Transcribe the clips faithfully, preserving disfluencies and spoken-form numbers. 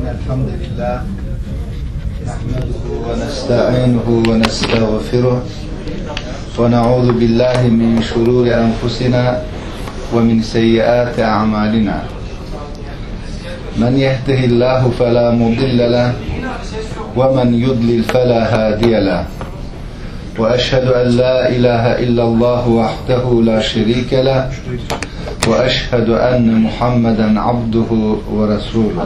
الحمد لله نحمده ونستعينه ونستغفره ونعوذ بالله من شرور أنفسنا ومن سيئات أعمالنا من يهده الله فلا مضل له ومن يضلل فلا هادي له وأشهد أن لا إله إلا الله وحده لا شريك له وأشهد أن محمدا عبده ورسوله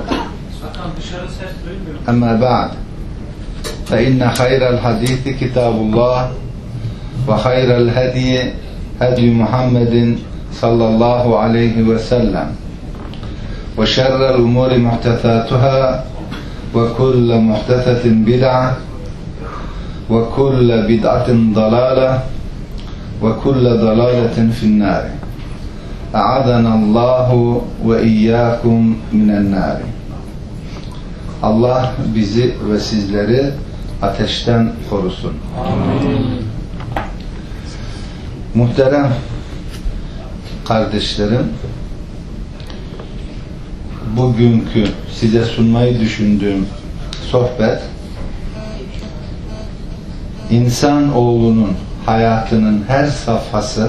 أما بعد فإن خير الحديث كتاب الله وخير الهدي هدي محمد صلى الله عليه وسلم وشر الأمور محدثاتها وكل محدثة بدعة وكل بدعة ضلالة وكل ضلالة في النار أعاذنا الله وإياكم من النار. Allah bizi ve sizleri ateşten korusun. Amin. Muhterem kardeşlerim, bugünkü size sunmayı düşündüğüm sohbet, insanoğlunun hayatının her safhası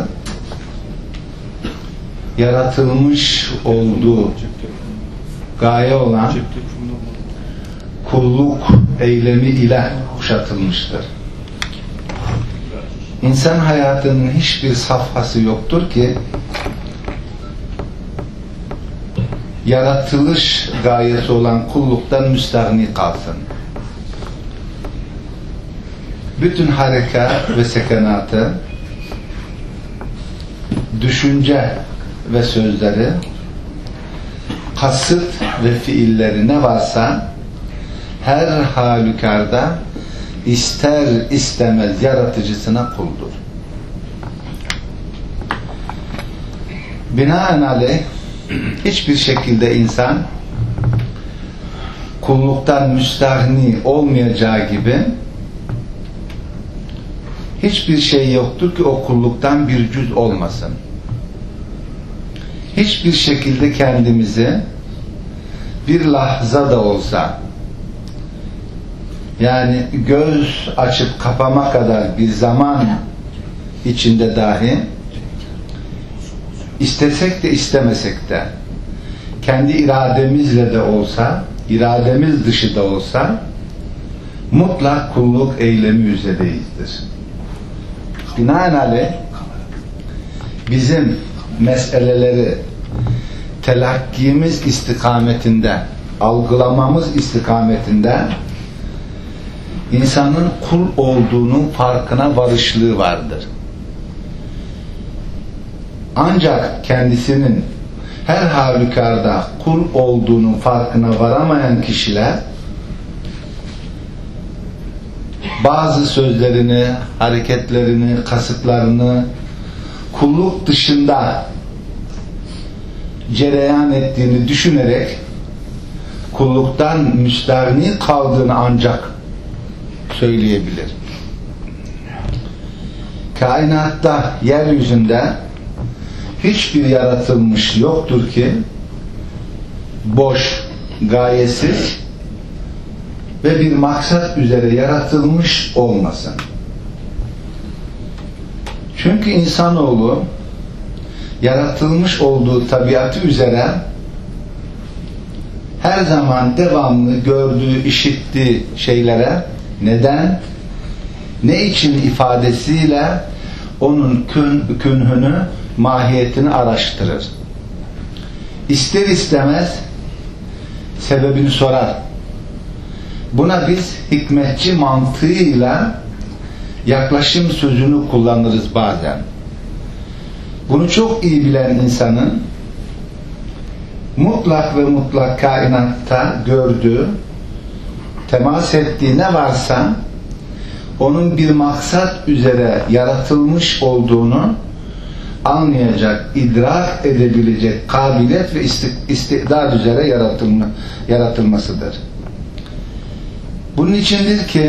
yaratılmış olduğu gaye olan kulluk eylemi ile kuşatılmıştır. İnsan hayatının hiçbir safhası yoktur ki yaratılış gayesi olan kulluktan müstahni kalsın. Bütün harekat ve sekenatı, düşünce ve sözleri, kasıt ve fiilleri ne varsa her halükarda ister istemez yaratıcısına kuldur. Binaenaleyh hiçbir şekilde insan kulluktan müstahni olmayacağı gibi hiçbir şey yoktur ki o kulluktan bir cüz olmasın. Hiçbir şekilde kendimizi bir lahza da olsa, yani göz açıp kapama kadar bir zaman içinde dahi istesek de istemesek de kendi irademizle de olsa, irademiz dışı da olsa mutlak kulluk eylemi üzereyizdir. Binaenaleyh bizim meseleleri telakkimiz istikametinde, algılamamız istikametinde insanın kul olduğunun farkına varışlığı vardır. Ancak kendisinin her halükarda kul olduğunun farkına varamayan kişiler bazı sözlerini, hareketlerini, kasıtlarını kulluk dışında cereyan ettiğini düşünerek kulluktan müstahni kaldığını ancak söyleyebilir. Kainatta, yeryüzünde hiçbir yaratılmış yoktur ki boş, gayesiz ve bir maksat üzere yaratılmış olmasın. Çünkü insanoğlu yaratılmış olduğu tabiatı üzere her zaman devamlı gördüğü, işittiği şeylere neden, ne için ifadesiyle onun kün, künhünü, mahiyetini araştırır. İster istemez sebebini sorar. Buna biz hikmetçi mantığıyla yaklaşım sözünü kullanırız bazen. Bunu çok iyi bilen insanın mutlak ve mutlak kainatta gördüğü, temas ettiği ne varsa onun bir maksat üzere yaratılmış olduğunu anlayacak, idrak edebilecek kabiliyet ve istidad üzere yaratılma, yaratılmasıdır. Bunun içindir ki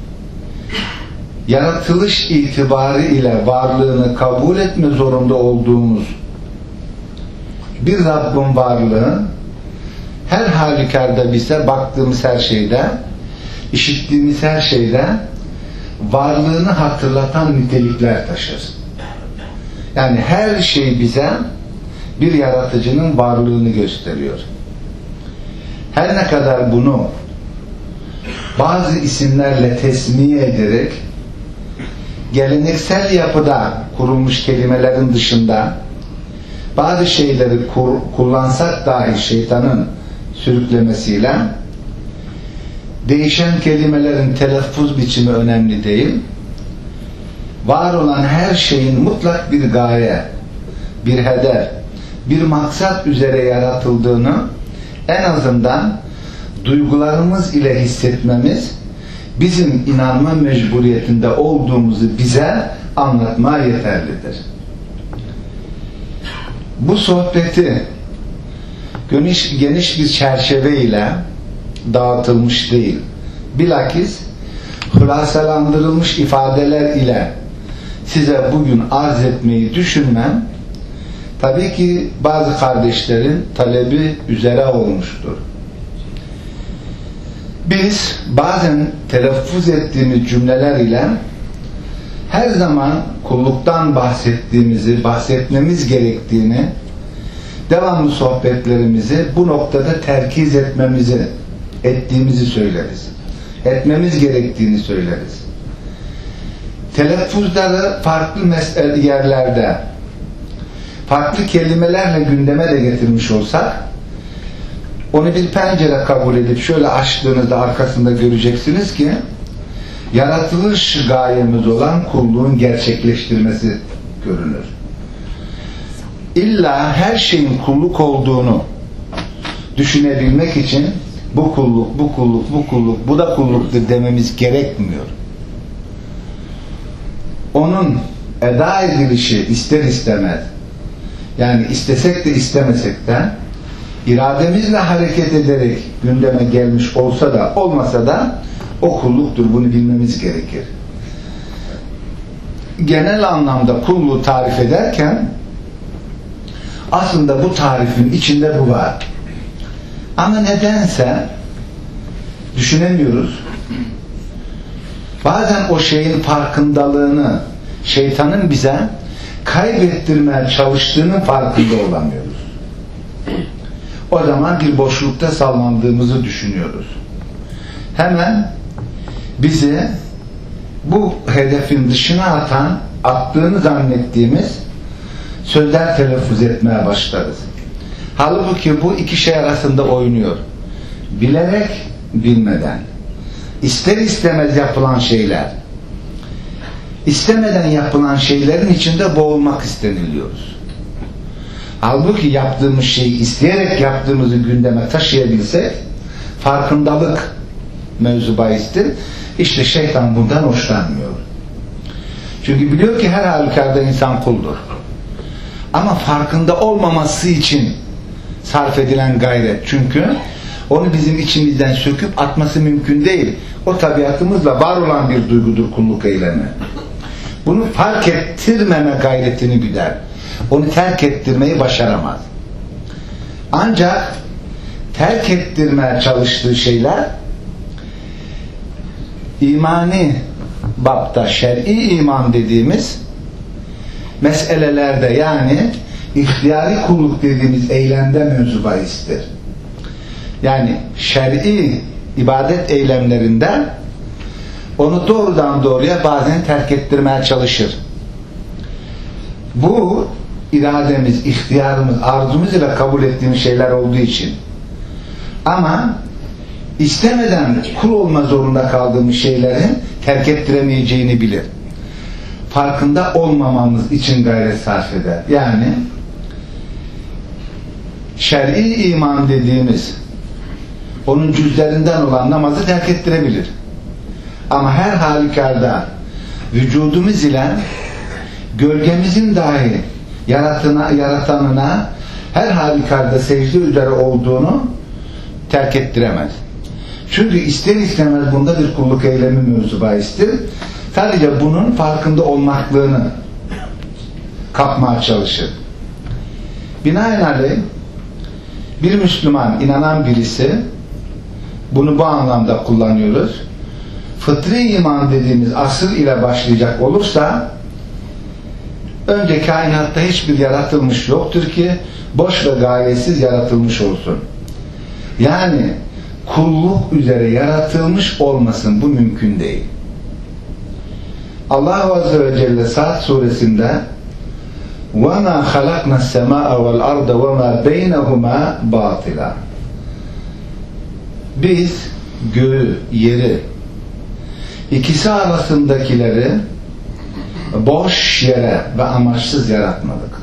yaratılış itibarı ile varlığını kabul etme zorunda olduğumuz bir Rabbin varlığı her halükarda bize baktığımız her şeyde, işittiğimiz her şeyde varlığını hatırlatan nitelikler taşır. Yani her şey bize bir yaratıcının varlığını gösteriyor. Her ne kadar bunu bazı isimlerle tesmiye ederek geleneksel yapıda kurulmuş kelimelerin dışında bazı şeyleri kur, kullansak dahi şeytanın sürüklemesiyle değişen kelimelerin telaffuz biçimi önemli değil. Var olan her şeyin mutlak bir gaye, bir hedef, bir maksat üzere yaratıldığını en azından duygularımız ile hissetmemiz bizim inanma mecburiyetinde olduğumuzu bize anlatmaya yeterlidir. Bu sohbeti geniş, geniş bir çerçeve ile dağıtılmış değil, bilakis hülasalandırılmış ifadeler ile size bugün arz etmeyi düşünmem tabii ki bazı kardeşlerin talebi üzere olmuştur. Biz bazen telaffuz ettiğimiz cümleler ile her zaman kulluktan bahsettiğimizi, bahsetmemiz gerektiğini, devamlı sohbetlerimizi bu noktada terkiz etmemizi, ettiğimizi söyleriz. Etmemiz gerektiğini söyleriz. Telaffuzları farklı mesele yerlerde, farklı kelimelerle gündeme de getirmiş olsak, onu bir pencere kabul edip şöyle açtığınızda arkasında göreceksiniz ki yaratılış gayemiz olan kulluğun gerçekleştirmesi görünür. İlla her şeyin kulluk olduğunu düşünebilmek için bu kulluk, bu kulluk, bu kulluk, bu da kulluktur dememiz gerekmiyor. Onun eda edilişi ister istemez, yani istesek de istemesek de irademizle hareket ederek gündeme gelmiş olsa da olmasa da o kulluktur. Bunu bilmemiz gerekir. Genel anlamda kulluğu tarif ederken aslında bu tarifin içinde bu var. Ama nedense düşünemiyoruz. Bazen o şeyin farkındalığını şeytanın bize kaybettirmeye çalıştığının farkında olamıyoruz. O zaman bir boşlukta sallandığımızı düşünüyoruz. Hemen bizi bu hedefin dışına atan, attığını zannettiğimiz sözler telaffuz etmeye başlarız. Halbuki bu iki şey arasında oynuyor. Bilerek, bilmeden. İster istemez yapılan şeyler. İstemeden yapılan şeylerin içinde boğulmak isteniliyoruz. Halbuki yaptığımız şeyi isteyerek yaptığımızı gündeme taşıyabilsek farkındalık mevzu bahistir. İşte şeytan bundan hoşlanmıyor. Çünkü biliyor ki her halükarda insan kuldur. Ama farkında olmaması için sarf edilen gayret. Çünkü onu bizim içimizden söküp atması mümkün değil. O tabiatımızla var olan bir duygudur kulluk eylemi. Bunu fark ettirmeme gayretini güder. Onu terk ettirmeyi başaramaz. Ancak terk ettirmeye çalıştığı şeyler imani bapta, şer'i iman dediğimiz meselelerde, yani ihtiyari kulluk dediğimiz eylemde mevzu bahistir. Yani şer'i ibadet eylemlerinde onu doğrudan doğruya bazen terk ettirmeye çalışır. Bu irademiz, ihtiyarımız, arzumuz ile kabul ettiğimiz şeyler olduğu için. Ama istemeden kul olma zorunda kaldığımız şeylerin terk ettiremeyeceğini bilir. Farkında olmamamız için gayret sarf eder. Yani şer'i iman dediğimiz onun cüzlerinden olan namazı terk ettirebilir. Ama her halükarda vücudumuz ile gölgemizin dahi yaratına, yaratanına her halükarda secde üzere olduğunu terk ettiremez. Çünkü ister istemez bunda bir kulluk eylemi mevzu bahistir. Sadece bunun farkında olmaklığını kapmaya çalışır. Binaenaleyh Bir Müslüman, inanan birisi, bunu bu anlamda kullanıyoruz. Fıtri iman dediğimiz asıl ile başlayacak olursa, önce kainatta hiçbir yaratılmış yoktur ki boş ve gayesiz yaratılmış olsun. Yani kulluk üzere yaratılmış olmasın, bu mümkün değil. Allah Azze ve Celle Sad suresinde وَمَا خَلَقْنَا السَّمَاءَ وَالْأَرْضَ وَمَا بَيْنَهُمَا بَاطِلًا. Biz göğü, yeri, ikisi arasındakileri boş yere ve amaçsız yaratmadık.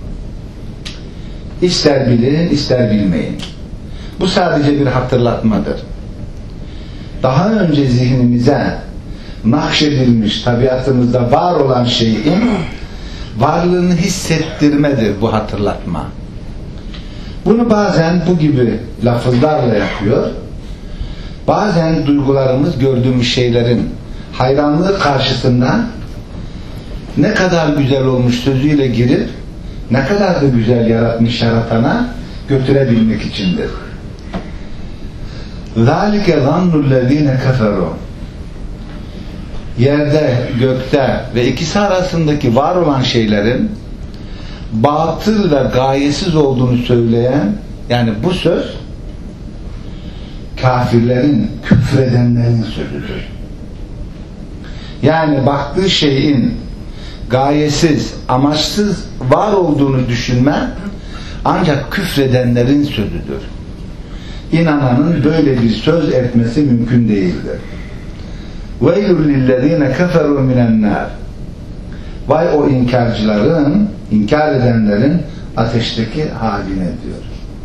İster bilin, ister bilmeyin. Bu sadece bir hatırlatmadır. Daha önce zihnimize nakşedilmiş, tabiatımızda var olan şeyin varlığını hissettirmedir bu hatırlatma. Bunu bazen bu gibi lafızlarla yapıyor. Bazen duygularımız gördüğümüz şeylerin hayranlığı karşısında ne kadar güzel olmuş sözüyle girip ne kadar da güzel yaratmış yaratana götürebilmek içindir. ذَٰلِكَ ظَنُّ الَّذ۪ينَ كَفَرُوا. Yerde, gökte ve ikisi arasındaki var olan şeylerin batıl ve gayesiz olduğunu söyleyen, yani bu söz kafirlerin, küfredenlerin sözüdür. Yani baktığı şeyin gayesiz, amaçsız var olduğunu düşünme ancak küfredenlerin sözüdür. İnananın böyle bir söz etmesi mümkün değildir. وَيْلُ لِلَّذ۪ينَ كَفَرُوا مِنَ النَّارِ. Vay o inkarcıların, inkar edenlerin ateşteki haline diyor.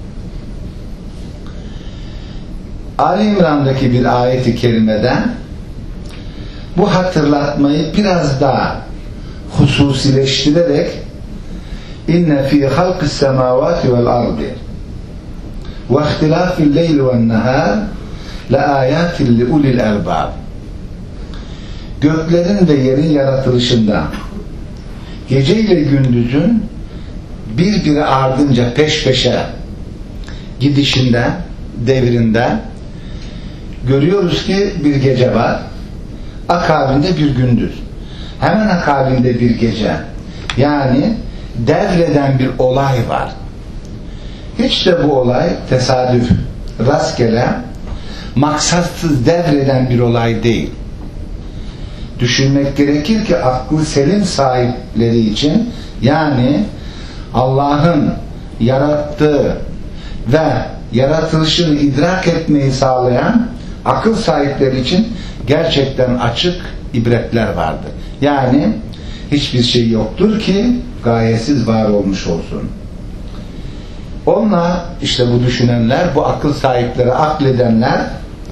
Ali İmran'daki bir ayeti kerimede bu hatırlatmayı biraz daha hususileştirerek inne fî halqis semâvâti vel ardi ve ihtilâfil leyli ven nehâr le âyâtin li ulil erbâb. Göklerin ve yerin yaratılışında gece ile gündüzün birbiri ardınca peş peşe gidişinde, devrinde görüyoruz ki bir gece var, akabinde bir gündüz, hemen akabinde bir gece, yani devreden bir olay var. Hiç de bu olay tesadüf, rastgele, maksatsız devreden bir olay değil. Düşünmek gerekir ki aklı selim sahipleri için, yani Allah'ın yarattığı ve yaratılışını idrak etmeyi sağlayan akıl sahipleri için gerçekten açık ibretler vardır. Yani hiçbir şey yoktur ki gayesiz var olmuş olsun. Onlar, işte bu düşünenler, bu akıl sahipleri, akledenler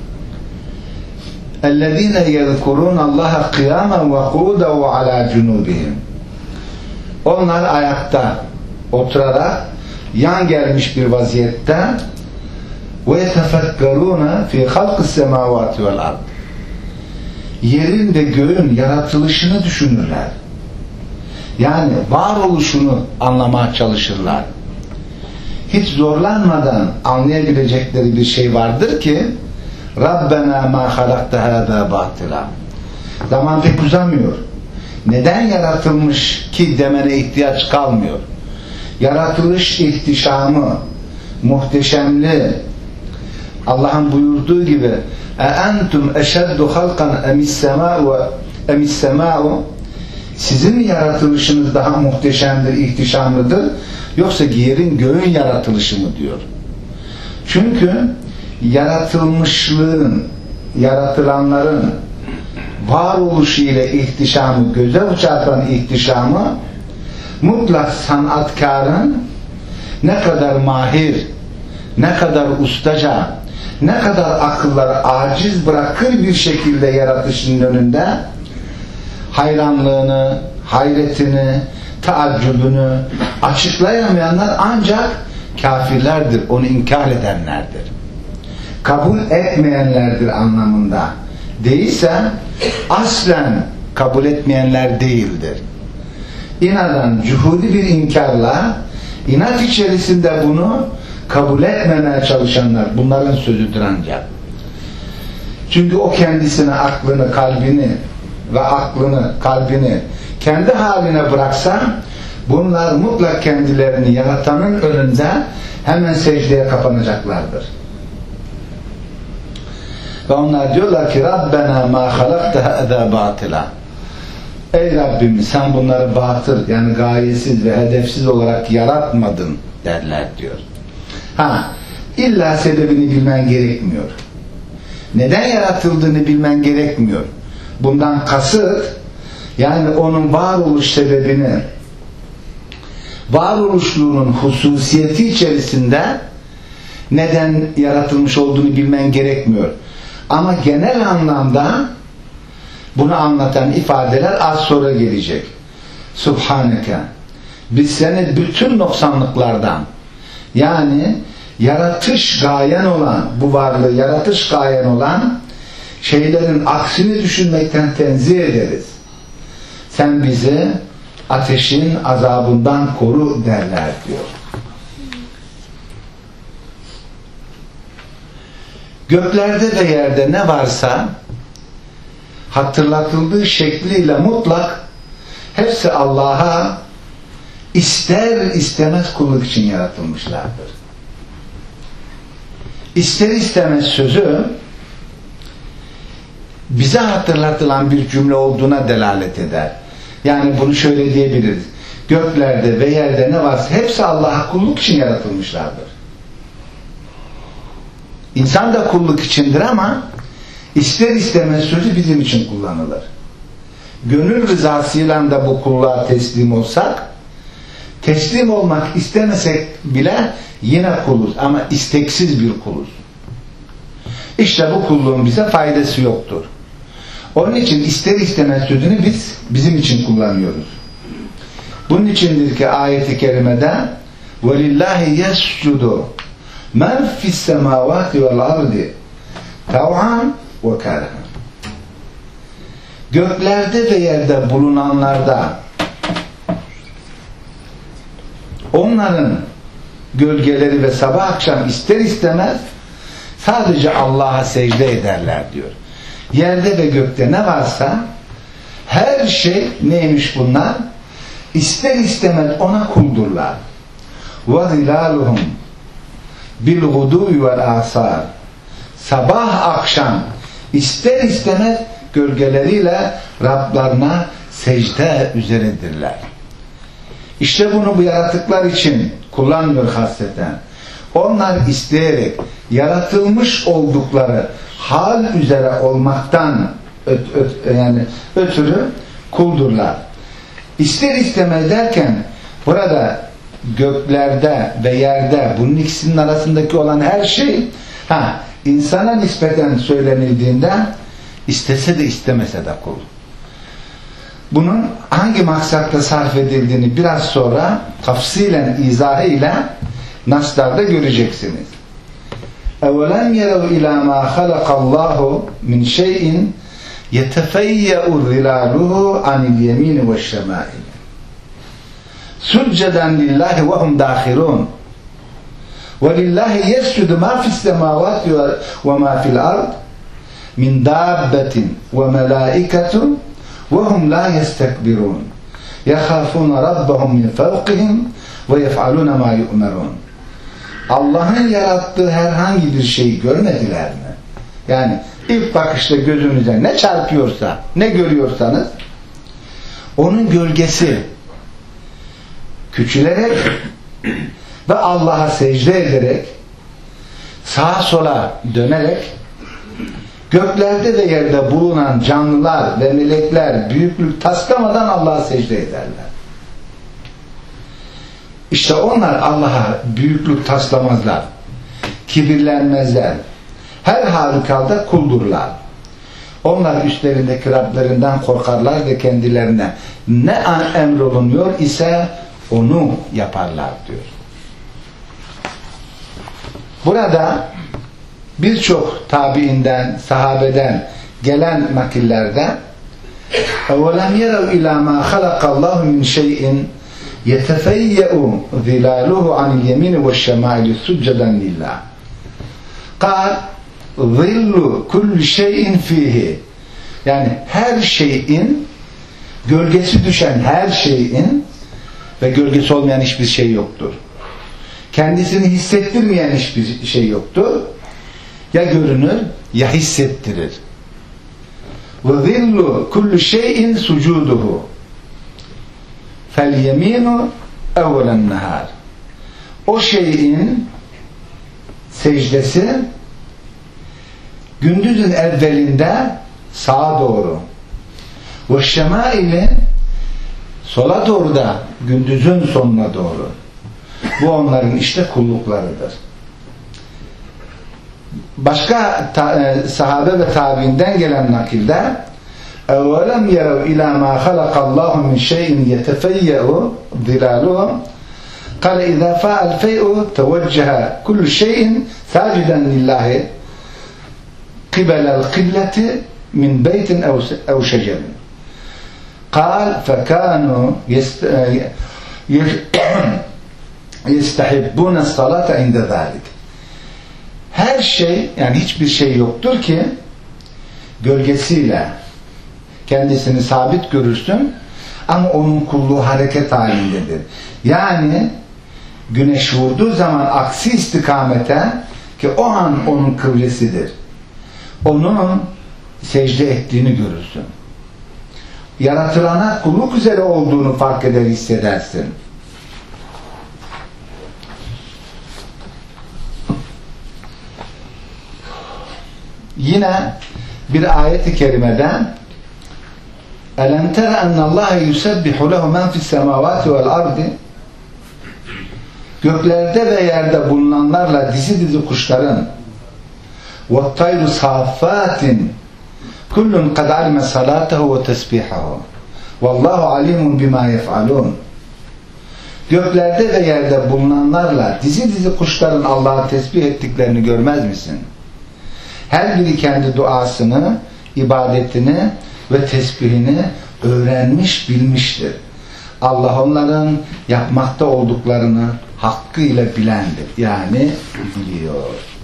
اَلَّذ۪ينَ يَذْكُرُونَ اللّٰهَ قِيَامًا وَقُودًا وَعَلَى جُنُوبِهِمْ. Onlar ayakta oturarak yan gelmiş bir vaziyette وَيَتَفَكَّرُونَ فِي خَلْقِ السَّمَاوَاتِ وَالْاَرْضِ. Yerin ve göğün yaratılışını düşünürler. Yani varoluşunu anlamaya çalışırlar. Hiç zorlanmadan anlayabilecekleri bir şey vardır ki Rabbena ma halakta hâzâ batila. Zaman pek uzamıyor. Neden yaratılmış ki demene ihtiyaç kalmıyor. Yaratılış ihtişamı, muhteşemliği, Allah'ın buyurduğu gibi اَاَنْتُمْ اَشَدُّ خَلْقًا اَمِ السَّمَاءُ. Sizin yaratılışınız daha muhteşemdir, ihtişamlıdır, yoksa yerin göğün yaratılışı mı diyor. Çünkü yaratılmışlığın, yaratılanların varoluşu ile ihtişamı, göze çarpan ihtişamı mutlak sanatkarın ne kadar mahir, ne kadar ustaca, ne kadar akılları aciz bırakır bir şekilde yaratışının önünde hayranlığını, hayretini, taaccübünü açıklayamayanlar ancak kafirlerdir, onu inkar edenlerdir. Kabul etmeyenlerdir anlamında. Değilse aslen kabul etmeyenler değildir. İnadan, cuhudi bir inkarla, inat içerisinde bunu kabul etmemeye çalışanlar, bunların sözüdür ancak. Çünkü o kendisine aklını, kalbini ve aklını, kalbini kendi haline bıraksa, bunlar mutlak kendilerini yaratanın önünde hemen secdeye kapanacaklardır. Ve onlar diyorlar ki Rabbena ma halaktaha eza batila. Ey Rabbimiz, sen bunları batıl, yani gayesiz ve hedefsiz olarak yaratmadın derler diyor. Ha, illa sebebini bilmen gerekmiyor. Neden yaratıldığını bilmen gerekmiyor. Bundan kasıt, yani onun varoluş sebebini, varoluşluğunun hususiyeti içerisinde neden yaratılmış olduğunu bilmen gerekmiyor. Ama genel anlamda bunu anlatan ifadeler az sonra gelecek. Subhaneke, biz seni bütün noksanlıklardan, yani yaratış gayen olan, bu varlığı yaratış gayen olan şeylerin aksini düşünmekten tenzih ederiz. Sen bizi ateşin azabından koru derler diyor. Göklerde ve yerde ne varsa hatırlatıldığı şekliyle mutlak hepsi Allah'a ister istemez kulluk için yaratılmışlardır. İster istemez sözü bize hatırlatılan bir cümle olduğuna delalet eder. Yani bunu şöyle diyebiliriz. Göklerde ve yerde ne varsa hepsi Allah'a kulluk için yaratılmışlardır. İnsan da kulluk içindir ama ister istemez sözü bizim için kullanılır. Gönül rızasıyla da bu kulluğa teslim olsak, teslim olmak istemesek bile yine kuluz ama isteksiz bir kuluz. İşte bu kulluğun bize faydası yoktur. Onun için ister istemez sözünü biz bizim için kullanıyoruz. Bunun içindir ki ayet-i kerimede وَلِلَّهِ يَسْجُدُ مَنْ فِي السَّمَاوَاتِ وَالْأَرْضِ تَوْعًا وَكَرَهًا. Göklerde ve yerde bulunanlarda onların gölgeleri ve sabah akşam ister istemez sadece Allah'a secde ederler diyor. Yerde ve gökte ne varsa her şey neymiş bunlar? İster istemez ona kuldurlar. وَظِلَالُهُمْ بِالْغُدُوِ وَالْآثَارِ. Sabah akşam ister istemez gölgeleriyle Rablarına secde üzeredirler. İşte bunu bu yaratıklar için kullanmıyor hasreten. Onlar isteyerek yaratılmış oldukları hal üzere olmaktan öt, öt, yani ötürü kuldurlar. İster istemez derken burada göklerde ve yerde bunun ikisinin arasındaki olan her şey ha, insana nispeten söylenildiğinde istese de istemese de kul. Bunun hangi maksatla sarf edildiğini biraz sonra tafsilen izahıyla naslarda göreceksiniz. اَوَلَمْ يَرَوْا اِلَى مَا خَلَقَ اللّٰهُ مِنْ شَيْءٍ يَتَفَيَّأُ ظِلَالُهُ عَنِ الْيَمِينِ وَالشَّمَائِلِ سُجَّدًا لِلّٰهِ وَهُمْ دَاخِرُونَ وَلِلّٰهِ يَسْجُدُ مَا فِي السَّمَاوَاتِ وَمَا فِي الْأَرْضِ مِنْ دَابَّةٍ وَمَلَائِكَةٌ وَهُمْ لَا يَسْتَكْبِرُونَ يَخَافُونَ رَبَّهُمْ مِنْ فَوْقِهِمْ وَيَفْعَلُونَ مَا يُؤْمَرُونَ. Allah'ın yarattığı herhangi bir şeyi görmediler mi? Yani ilk bakışta gözünüze ne çarpıyorsa, ne görüyorsanız onun gölgesi küçülerek ve Allah'a secde ederek sağa sola dönerek göklerde ve yerde bulunan canlılar ve melekler büyüklük taslamadan Allah'a secde ederler. İşte onlar Allah'a büyüklük taslamazlar. Kibirlenmezler. Her halükarda kuldurlar. Onlar üstlerindeki Rablerinden korkarlar ve kendilerine ne an emrolunuyor ise onu yaparlar diyor. Burada birçok tabiinden, sahabeden gelen nakillerde اَوَلَمْ يَرَوْا اِلَى مَا خَلَقَ اللّٰهُ مِنْ شَيْءٍ yetefeyye'u zilaluhu anil yemini ve şemaili succeden lillah. Kal zillu kulli şeyin fihi. Yani her şeyin, gölgesi düşen her şeyin ve gölgesi olmayan hiçbir şey yoktur. Kendisini hissettirmeyen hiçbir şey yoktur. Ya görünür ya hissettirir. Ve zillu kulli şeyin sucuduhu. Fel yeminu evvelen nehar. O şeyin secdesi gündüzün evvelinde sağa doğru, ve şemaili sola doğru da gündüzün sonuna doğru. Bu onların işte kulluklarıdır. Başka ta, e, sahabe ve tabiinden gelen nakilde اَوَلَمْ يَرَوْا اِلَى مَا خَلَقَ اللّٰهُ مِنْ شَيْءٍ يَتَفَيَّأُ ظِلَالُهُ قَالَ اِذَا فَاءَ الْفَيْءُ تَوَجَّهَ كُلُّ شَيْءٍ سَاجِدًا لِلّٰهِ قِبَلَ الْقِبْلَةِ مِنْ بَيْتٍ اَوْ شَجَرٍ قال فكانوا يستحبون الصلاة عند ذلك. Her şey, yani hiçbir şey yoktur ki gölgesiyle kendisini sabit görürsün ama onun kulluğu hareket halindedir. Yani güneş vurduğu zaman aksi istikamete, ki o an onun kıblesidir, onun secde ettiğini görürsün. Yaratılana kulluk üzere olduğunu fark eder, hissedersin. Yine bir ayet-i kerimeden أَلَمْ تَرَ أَنَّ اللّٰهَ يُسَبِّحُ لَهُ مَنْ فِي السَّمَاوَاتِ وَالْأَرْضِ. Göklerde ve yerde bulunanlarla dizi dizi kuşların وَالطَّيْرُ صَافَّاتٍ kullun kad alime salatahu ve tesbihahu vallahu alimun bima yef'alun. Göklerde ve yerde bulunanlarla dizi dizi kuşların Allah'a tesbih ettiklerini görmez misin? Her biri kendi duasını, ibadetini ve tesbihini öğrenmiş, bilmiştir. Allah onların yapmakta olduklarını hakkıyla bilendir. Yani biliyor.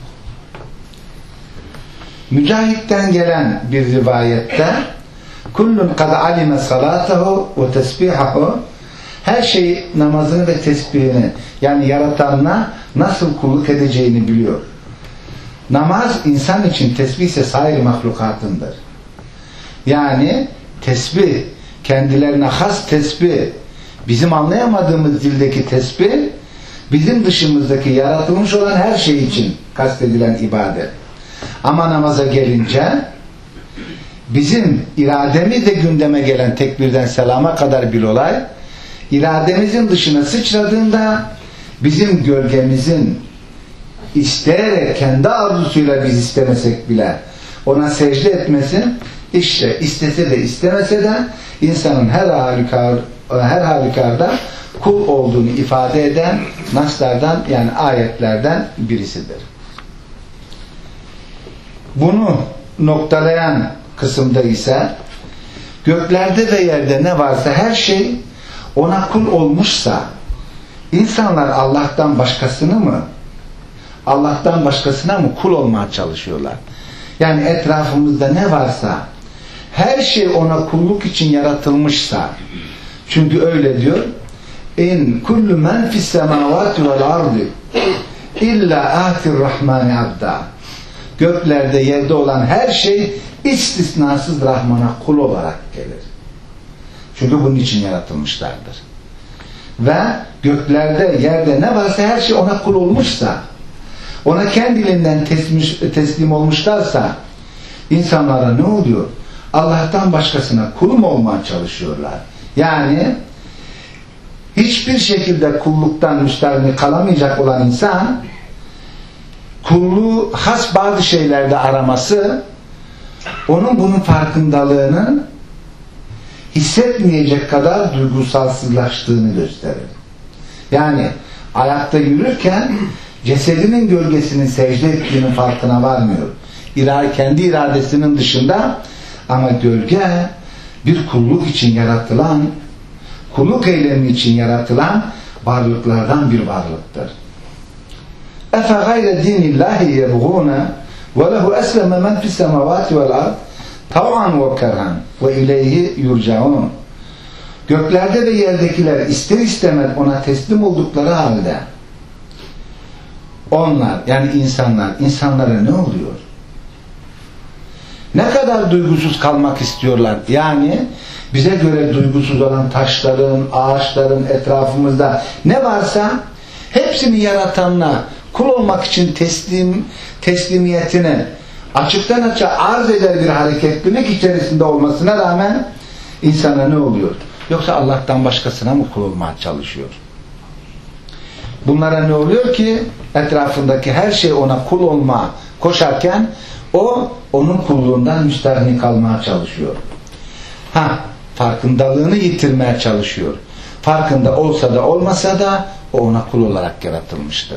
Mücahit'ten gelen bir rivayette kullun kad alime salatahu ve tesbihahu, her şey namazını ve tesbihini, yani yaratanına nasıl kulluk edeceğini biliyor. Namaz insan için, tesbih ise sair mahlukatındır. Yani tesbih, kendilerine has tesbih, bizim anlayamadığımız dildeki tesbih, bizim dışımızdaki yaratılmış olan her şey için kastedilen ibadet. Ama namaza gelince bizim irademizle gündeme gelen tekbirden selama kadar bir olay, irademizin dışına sıçradığında bizim gölgemizin isteyerek, kendi arzusuyla biz istemesek bile ona secde etmesi, işte istese de istemese de insanın her halükarda, her halükarda kul olduğunu ifade eden naslardan, yani ayetlerden birisidir. Bunu noktalayan kısımda ise göklerde ve yerde ne varsa her şey ona kul olmuşsa, insanlar Allah'tan başkasını mı Allah'tan başkasına mı kul olmaya çalışıyorlar? Yani etrafımızda ne varsa her şey ona kulluk için yaratılmışsa, çünkü öyle diyor, in kullu men fis semavati vel ardi illa atir rahmani abda. Göklerde, yerde olan her şey istisnasız Rahman'a kul olarak gelir. Çünkü bunun için yaratılmışlardır. Ve göklerde, yerde ne varsa her şey ona kul olmuşsa, ona kendiliğinden teslim, teslim olmuşlarsa, insanlara ne oluyor? Allah'tan başkasına kul mu olmaya çalışıyorlar? Yani hiçbir şekilde kulluktan müstahni kalamayacak olan insan, kulluğu has bazı şeylerde araması, onun bunun farkındalığını hissetmeyecek kadar duygusalsızlaştığını gösterir. Yani ayakta yürürken cesedinin gölgesinin secde ettiğinin farkına varmıyor. İrade, kendi iradesinin dışında, ama gölge bir kulluk için yaratılan, kulluk eylemi için yaratılan varlıklardan bir varlıktır. Efe gayre dinillahi yebğûne ve lehu esleme men fis semavati vel ard tav'an ve kerhan ve ileyhi yurcaun. Göklerde ve yerdekiler ister istemez ona teslim oldukları halde onlar, yani insanlar, insanlara ne oluyor? Ne kadar duygusuz kalmak istiyorlar. Yani bize göre duygusuz olan taşların, ağaçların, etrafımızda ne varsa hepsini yaratanla kul olmak için teslim teslimiyetini açıktan açığa arz eder bir hareketlilik içerisinde olmasına rağmen insana ne oluyor? Yoksa Allah'tan başkasına mı kul olmaya çalışıyor? Bunlara ne oluyor ki? Etrafındaki her şey ona kul olma koşarken o onun kulluğundan müstahni kalmaya çalışıyor. Ha, farkındalığını yitirmeye çalışıyor. Farkında olsa da olmasa da o ona kul olarak yaratılmıştır.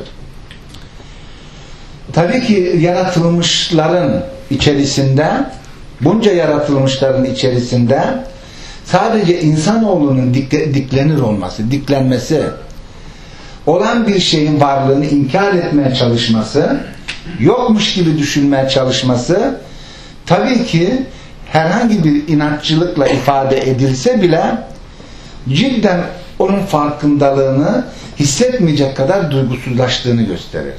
Tabii ki yaratılmışların içerisinde, bunca yaratılmışların içerisinde sadece insanoğlunun dikle, diklenir olması, diklenmesi, olan bir şeyin varlığını inkar etmeye çalışması, yokmuş gibi düşünmeye çalışması, tabii ki herhangi bir inatçılıkla ifade edilse bile cidden onun farkındalığını hissetmeyecek kadar duygusuzlaştığını gösterir.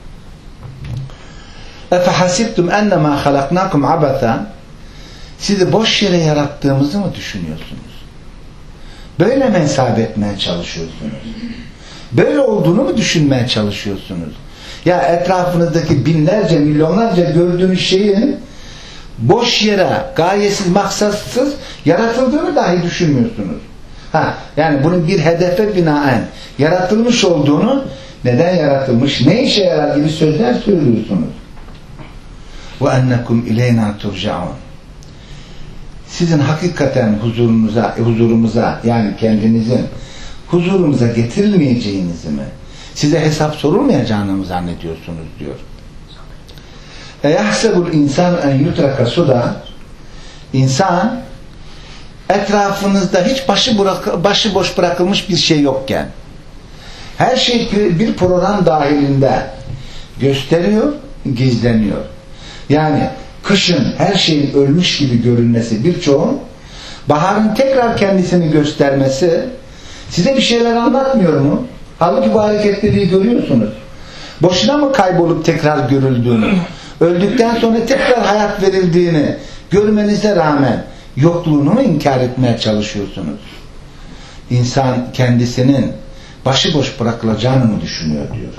اَفَحَسِبْتُمْ اَنَّمَا خَلَقْنَاكُمْ عَبَثًا Sizi boş yere yarattığımızı mı düşünüyorsunuz? Böyle mi hesap etmeye çalışıyorsunuz? Böyle olduğunu mu düşünmeye çalışıyorsunuz? Ya etrafınızdaki binlerce, milyonlarca gördüğünüz şeyin boş yere, gayesiz, maksatsız yaratıldığını dahi düşünmüyorsunuz. Ha, yani bunun bir hedefe binaen yaratılmış olduğunu, neden yaratılmış, ne işe yarar gibi sözler söylüyorsunuz. وَاَنَّكُمْ اِلَيْنَا تُرْجَعُونَ Sizin hakikaten huzurunuza, huzurumuza, yani kendinizin huzurumuza getirilmeyeceğinizi mi, size hesap sorulmayacağını mı zannediyorsunuz diyor. اَيَحْسَبُ الْاِنْسَانُ اَنْ يُتْرَكَ سُدَى İnsan etrafınızda hiç başı, bırak, başı boş bırakılmış bir şey yokken, her şey bir program dahilinde gösteriyor, gizleniyor. Yani kışın her şeyin ölmüş gibi görünmesi birçoğun, baharın tekrar kendisini göstermesi size bir şeyler anlatmıyor mu? Halbuki bu hareketliliği görüyorsunuz. Boşuna mı kaybolup tekrar görüldüğünü, öldükten sonra tekrar hayat verildiğini görmenize rağmen yokluğunu mu inkar etmeye çalışıyorsunuz? İnsan kendisinin başıboş bırakılacağını mı düşünüyor diyor.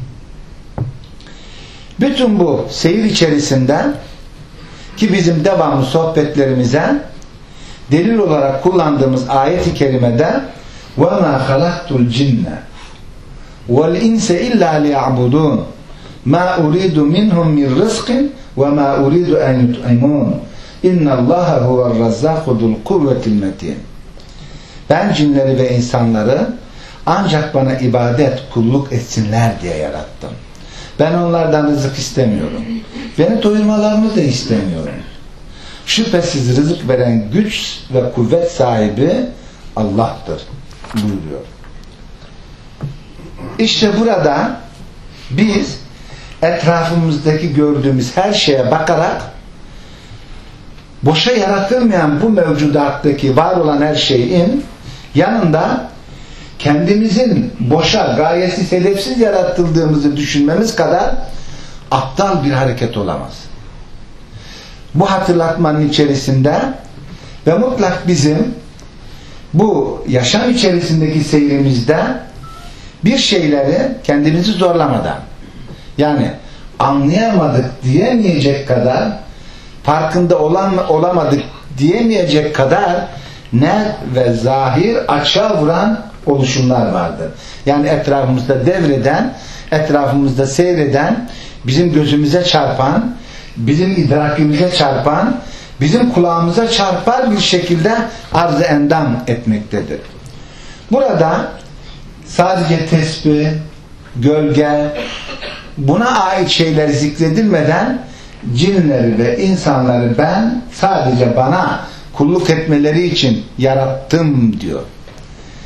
Bütün bu seyir içerisinde ki bizim devamlı sohbetlerimize delil olarak kullandığımız ayet-i kerimede وَمَا خَلَقْتُ الْجِنَّ وَالْاِنْسَ اِلَّا لِيَعْبُدُونَ مَا اُرِيدُ مِنْهُمْ مِنْ رِزْقٍ وَمَا اُرِيدُ اَنْ يُطْعِمُونَ اِنَّ اللّٰهَ هُوَ الرَّزَّاقُ ذُو الْقُوَّةِ الْمَتِينَ Ben cinleri ve insanları ancak bana ibadet, kulluk etsinler diye yarattım. Ben onlardan rızık istemiyorum. Beni doyurmalarını da istemiyorum. Şüphesiz rızık veren güç ve kuvvet sahibi Allah'tır buyuruyor. İşte burada biz etrafımızdaki gördüğümüz her şeye bakarak boşa yaratılmayan bu mevcudattaki var olan her şeyin yanında kendimizin boşa, gayesiz, hedefsiz yaratıldığımızı düşünmemiz kadar aptal bir hareket olamaz. Bu hatırlatmanın içerisinde ve mutlak bizim bu yaşam içerisindeki seyrimizde bir şeyleri kendimizi zorlamadan, yani anlayamadık diyemeyecek kadar, farkında olan, olamadık diyemeyecek kadar net ve zahir açığa vuran oluşumlar vardır. Yani etrafımızda devreden, etrafımızda seyreden, bizim gözümüze çarpan, bizim idrakimize çarpan, bizim kulağımıza çarpar bir şekilde arz-ı endam etmektedir. Burada sadece tesbih, gölge, buna ait şeyler zikredilmeden cinleri ve insanları ben sadece bana kulluk etmeleri için yarattım diyor.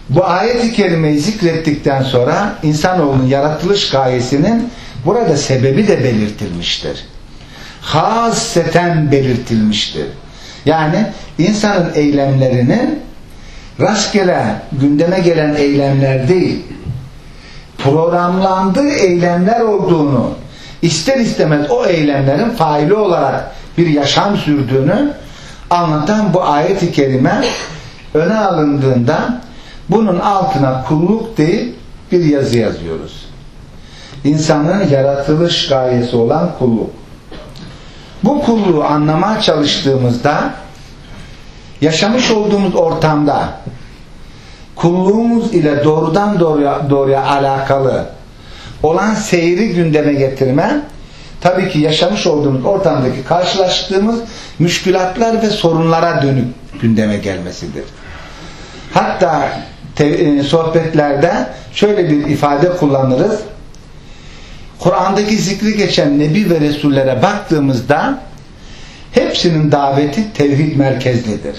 Bu ayet-i kerimeyi zikrettikten sonra insanoğlunun yaratılış gayesinin burada sebebi de belirtilmiştir. Hasseten belirtilmiştir. Yani insanın eylemlerinin rastgele gündeme gelen eylemler değil, programlandığı eylemler olduğunu, ister istemez o eylemlerin faili olarak bir yaşam sürdüğünü anlatan bu ayet-i kerime öne alındığında bunun altına kulluk değil bir yazı yazıyoruz. İnsanın yaratılış gayesi olan kulluk. Bu kulluğu anlamaya çalıştığımızda yaşamış olduğumuz ortamda kulluğumuz ile doğrudan doğruya, doğruya alakalı olan seyri gündeme getirme, tabii ki yaşamış olduğumuz ortamdaki karşılaştığımız müşkülatlar ve sorunlara dönük gündeme gelmesidir. Hatta te, e, sohbetlerde şöyle bir ifade kullanırız. Kur'an'daki zikri geçen Nebi ve Resullere baktığımızda hepsinin daveti tevhid merkezlidir.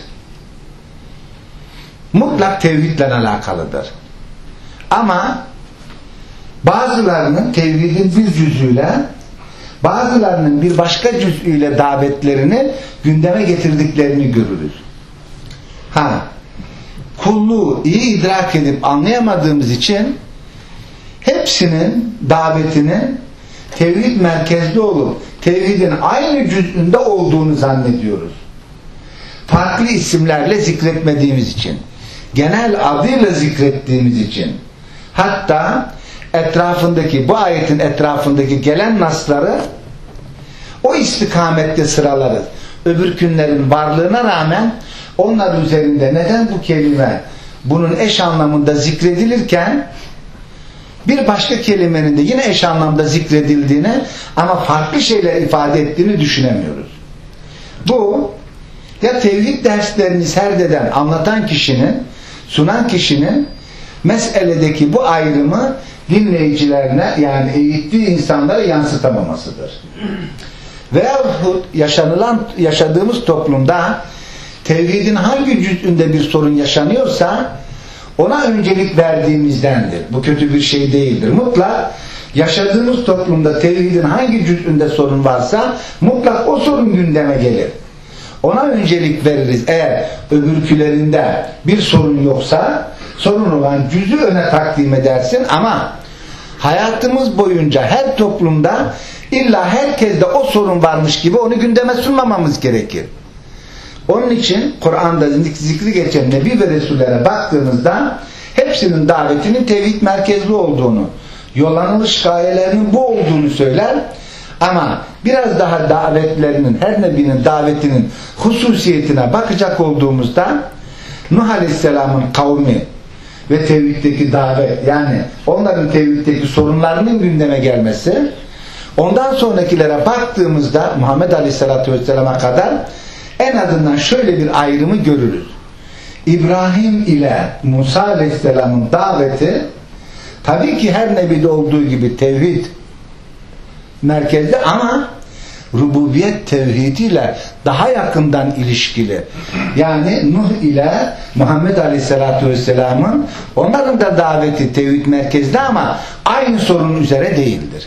Mutlak tevhidle alakalıdır. Ama bazılarının tevhidin bir cüzüyle, bazılarının bir başka cüzüyle davetlerini gündeme getirdiklerini görürüz. Ha, kulluğu iyi idrak edip anlayamadığımız için hepsinin davetinin tevhid merkezli olup tevhidin aynı cüzünde olduğunu zannediyoruz. Farklı isimlerle zikretmediğimiz için, genel adıyla zikrettiğimiz için, hatta etrafındaki, bu ayetin etrafındaki gelen nasları o istikamette sıralarız. Öbürkünlerin varlığına rağmen onlar üzerinde neden bu kelime bunun eş anlamında zikredilirken bir başka kelimenin de yine eş anlamda zikredildiğini ama farklı şeyler ifade ettiğini düşünemiyoruz. Bu ya tevhid derslerini serdeden, anlatan kişinin, sunan kişinin meseledeki bu ayrımı dinleyicilerine, yani eğittiği insanlara yansıtamamasıdır. Veyahut yaşanılan, yaşadığımız toplumda tevhidin hangi cüzünde bir sorun yaşanıyorsa ona öncelik verdiğimizdendir. Bu kötü bir şey değildir. Mutlak yaşadığımız toplumda tevhidin hangi cüzünde sorun varsa mutlak o sorun gündeme gelir. Ona öncelik veririz. Eğer öbürkülerinde bir sorun yoksa sorun olan cüzü öne takdim edersin ama hayatımız boyunca her toplumda illa herkeste o sorun varmış gibi onu gündeme sunmamamız gerekir. Onun için Kur'an'da zikri geçen Nebi ve Resullere baktığınızda hepsinin davetinin tevhid merkezli olduğunu, yollanılış gayelerinin bu olduğunu söyler ama biraz daha davetlerinin, her nebinin davetinin hususiyetine bakacak olduğumuzda Nuh Aleyhisselam'ın kavmi ve tevhiddeki davet, yani onların tevhiddeki sorunlarının gündeme gelmesi, ondan sonrakilere baktığımızda Muhammed Aleyhisselatü Vesselam'a kadar en azından şöyle bir ayrımı görürüz. İbrahim ile Musa Aleyhisselam'ın daveti tabii ki her nebide olduğu gibi tevhid merkezde ama rububiyet tevhidiyle daha yakından ilişkili. Yani Nuh ile Muhammed Aleyhisselatü Vesselam'ın onların da daveti tevhid merkezde ama aynı sorun üzere değildir.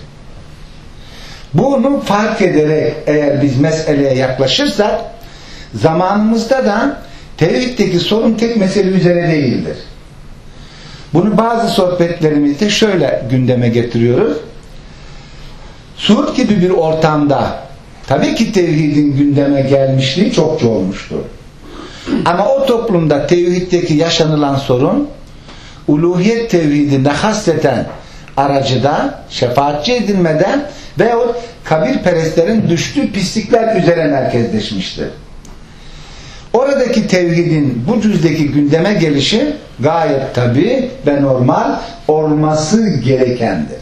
Bunu fark ederek eğer biz meseleye yaklaşırsak zamanımızda da tevhiddeki sorun tek mesele üzere değildir. Bunu bazı sohbetlerimizde şöyle gündeme getiriyoruz. Suud gibi bir ortamda tabii ki tevhidin gündeme gelmişliği çokça olmuştur. Ama o toplumda tevhiddeki yaşanılan sorun uluhiyet tevhidinde hasreten aracıda, şefaatçi edilmeden veyahut kabirperestlerin düştüğü pislikler üzere merkezleşmiştir. Oradaki tevhidin bu cüzdeki gündeme gelişi gayet tabii ve normal olması gerekendir.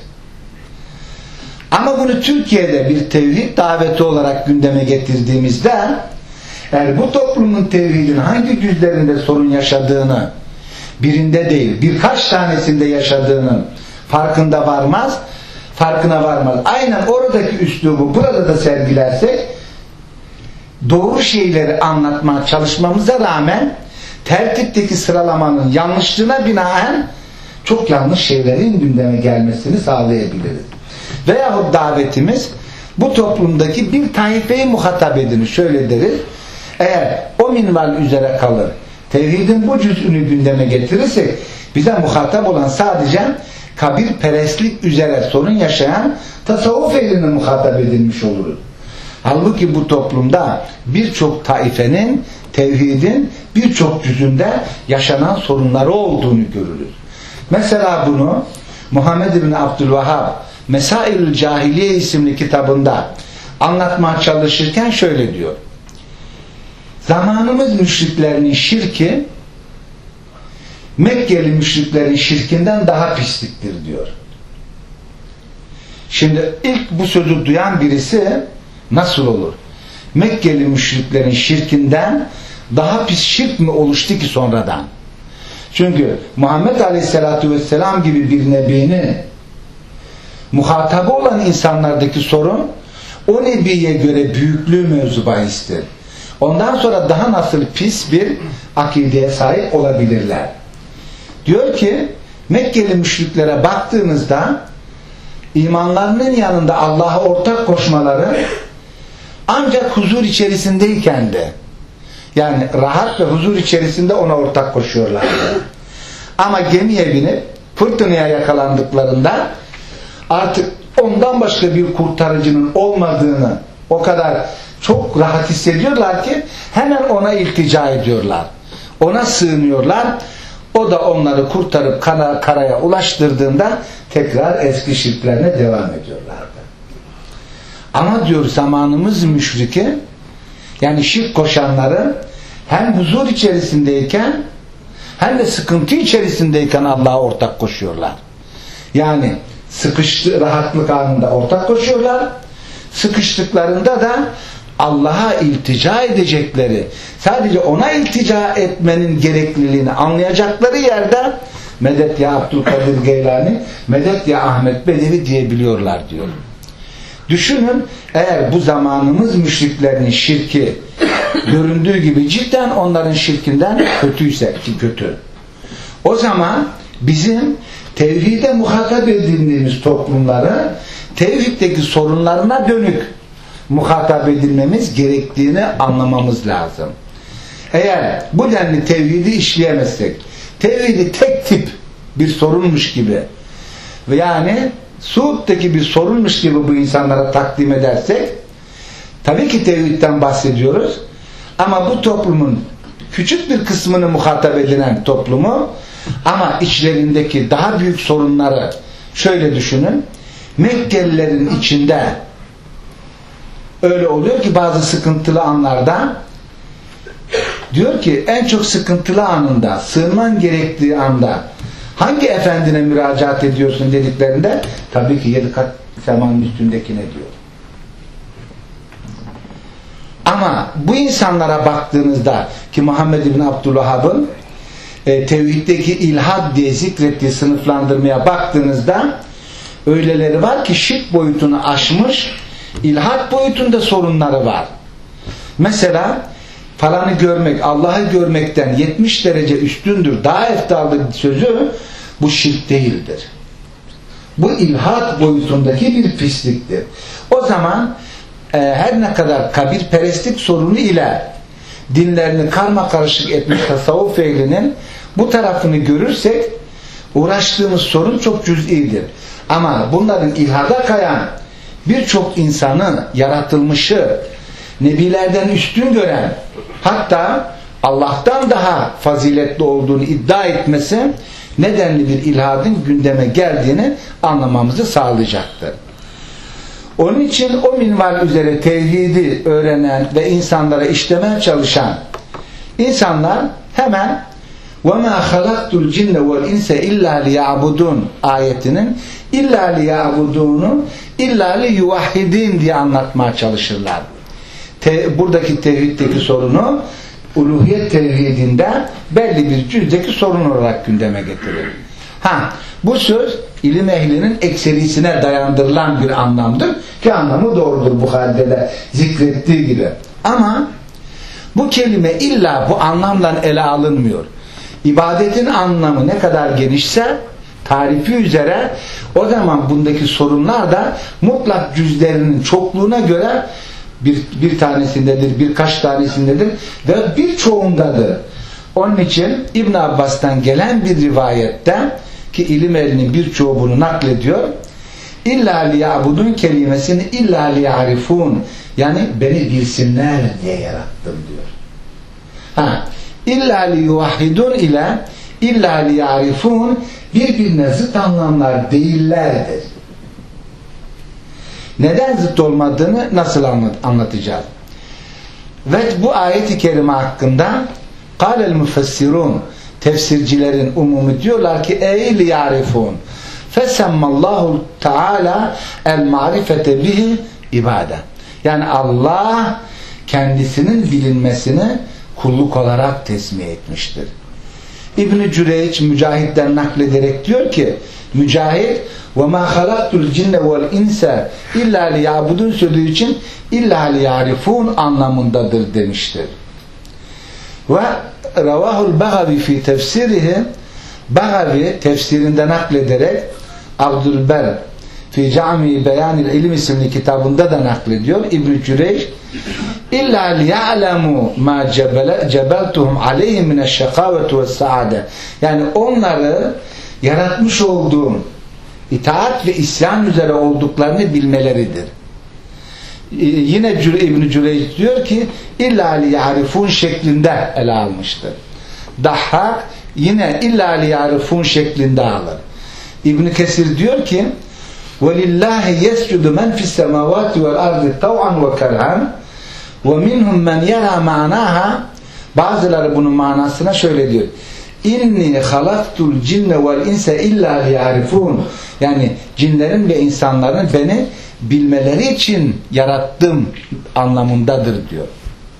Ama bunu Türkiye'de bir tevhid daveti olarak gündeme getirdiğimizde eğer bu toplumun tevhidin hangi cüzlerinde sorun yaşadığını, birinde değil birkaç tanesinde yaşadığının farkında varmaz, farkına varmaz. Aynen oradaki üslubu burada da sergilersek doğru şeyleri anlatmaya çalışmamıza rağmen tertipteki sıralamanın yanlışlığına binaen çok yanlış şeylerin gündeme gelmesini sağlayabiliriz. Veyahut davetimiz bu toplumdaki bir taifeyi muhatap edin. Şöyle deriz. Eğer o minval üzere kalır, tevhidin bu cüz'ünü gündeme getirirsek bize muhatap olan sadece kabirperestlik üzere sorun yaşayan tasavvuf ehline muhatap edilmiş oluruz. Halbuki bu toplumda birçok taifenin tevhidin birçok cüzünde yaşanan sorunları olduğunu görürüz. Mesela bunu Muhammed bin Abdülvahhab Mesailül Cahiliye isimli kitabında anlatmaya çalışırken şöyle diyor. Zamanımız müşriklerinin şirki Mekkeli müşriklerin şirkinden daha pisliktir diyor. Şimdi ilk bu sözü duyan birisi nasıl olur? Mekkeli müşriklerin şirkinden daha pis şirk mi oluştu ki sonradan? Çünkü Muhammed Aleyhisselatü Vesselam gibi bir nebinin muhatabı olan insanlardaki sorun o nebiye göre büyüklüğü mevzu bahistir. Ondan sonra daha nasıl pis bir akideye sahip olabilirler? Diyor ki Mekkeli müşriklere baktığınızda imanlarının yanında Allah'a ortak koşmaları ancak huzur içerisindeyken de, yani rahat ve huzur içerisinde ona ortak koşuyorlardı. Ama gemiye binip fırtınaya yakalandıklarında artık ondan başka bir kurtarıcının olmadığını o kadar çok rahat hissediyorlar ki hemen ona iltica ediyorlar. Ona sığınıyorlar. O da onları kurtarıp kara, karaya ulaştırdığında tekrar eski şirklerine devam ediyorlardı. Ama diyor zamanımız müşriki, yani şirk koşanları hem huzur içerisindeyken hem de sıkıntı içerisindeyken Allah'a ortak koşuyorlar. Yani sıkıştı, rahatlık anında ortak koşuyorlar. Sıkıştıklarında da Allah'a iltica edecekleri, sadece ona iltica etmenin gerekliliğini anlayacakları yerde medet ya Abdülkadir Geylani, medet ya Ahmet Bedevi diyebiliyorlar diyor. Düşünün, eğer bu zamanımız müşriklerinin şirki göründüğü gibi cidden onların şirkinden kötüyse ki kötü, o zaman bizim tevhide muhatap edildiğimiz toplumları tevhiddeki sorunlarına dönük muhatap edilmemiz gerektiğini anlamamız lazım. Eğer bu denli tevhidi işleyemezsek, tevhidi tek tip bir sorunmuş gibi ve yani Suud'daki bir sorunmuş gibi bu insanlara takdim edersek, tabii ki tevhidden bahsediyoruz ama bu toplumun küçük bir kısmını muhatap edilen toplumu, ama içlerindeki daha büyük sorunları şöyle düşünün. Mekkelilerin içinde öyle oluyor ki bazı sıkıntılı anlarda diyor ki en çok sıkıntılı anında, sığınman gerektiği anda hangi efendine müracaat ediyorsun dediklerinde tabii ki yedi kat semanın üstündekine diyor. Ama bu insanlara baktığınızda ki Muhammed bin Abdülvahhab'ın e, tevhiddeki ilhad diye zikrettiği sınıflandırmaya baktığınızda öyleleri var ki şirk boyutunu aşmış, ilhad boyutunda sorunları var. Mesela falanı görmek, Allah'ı görmekten yetmiş derece üstündür, daha eftaldır sözü bu şirk değildir. Bu ilhad boyutundaki bir pisliktir. O zaman e, her ne kadar kabirperestlik sorunu ile dinlerini karmakarışık etmiş tasavvuf ehlinin bu tarafını görürsek uğraştığımız sorun çok cüz'idir. Ama bunların ilhada kayan birçok insanı, yaratılmışı nebilerden üstün gören, hatta Allah'tan daha faziletli olduğunu iddia etmesi nedenli bir ilhadın gündeme geldiğini anlamamızı sağlayacaktır. Onun için o minval üzere tevhidi öğrenen ve insanlara işlemeye çalışan insanlar hemen وَمَا خَلَقْتُ الْجِنَّ وَالْاِنْسَ اِلَّا لِيَعْبُدُونَ ayetinin illa liya'budunu illa liyuvahhidin diye anlatmaya çalışırlar. Te, buradaki tevhiddeki sorunu uluhiyet tevhidinde belli bir cüzdeki sorun olarak gündeme getirir. Ha, bu söz ilim ehlinin ekserisine dayandırılan bir anlamdır ki anlamı doğrudur Buhari'de de zikrettiği gibi. Ama Bu kelime illa bu anlamla ele alınmıyor. İbadetin anlamı ne kadar genişse tarifi üzere o zaman bundaki sorunlar da mutlak cüzlerinin çokluğuna göre bir, bir tanesindedir, birkaç tanesindedir ve birçoğundadır. Onun için İbn Abbas'tan gelen bir rivayette ki ilim ehlinin birçoğu bunu naklediyor. İlla liya'budun kelimesini illa liya'rifun, yani beni bilsinler diye yarattım diyor. Ha, illa liyuvahhidun ile illa liya'rifun birbirine zıt anlamlar değillerdir. Neden zıt olmadığını nasıl anlat anlatacağız? Ve bu ayet-i kerime hakkında kâlel müfessirun, tefsircilerin umumu diyorlar ki ey liya'rifun fesemmallahu teala el marifete bihi ibade. Yani Allah kendisinin bilinmesini kulluk olarak tesmih etmiştir. İbn-i Cüreyç Mücahit'ten naklederek diyor ki Mücahit وَمَا خَلَقْتُ الْجِنَّ وَالْاِنْسَ اِلَّا لِيَعْبُدُونَ söylediği için اِلَّا لِيَعْرِفُونَ anlamındadır demiştir. Ve Ravahul Bagavi fi tefsirihi, Bagavi tefsirinde naklederek Abdülber fi Cami Beyanil İlim isimli kitabında da naklediyor. İbn-i Cüreyç İlla liya'lemu ma cebeltuhum aleyhi mineşşekâvetu ve saade, yani onları yaratmış olduğum itaat ve isyan üzere olduklarını bilmeleridir. Ee, yine İbn-i Cüreyç diyor ki illa liya'rifun şeklinde ele almıştır. Dahhak yine illa liya'rifun şeklinde alır. İbn Kesir diyor ki وَلِلَّهِ يَسْجُدُ مَنْ فِي السَّمَاوَاتِ وَالْاَرْضِ طَوْعًا وَكَرْهًا وَمِنْهُمْ مَنْ يَرَى مَعْنَاهَا. Bazıları bunun manasına şöyle diyor: İnni halaktul cinne vel inse illa liyarifun, yani cinlerin ve insanların beni bilmeleri için yarattım anlamındadır diyor.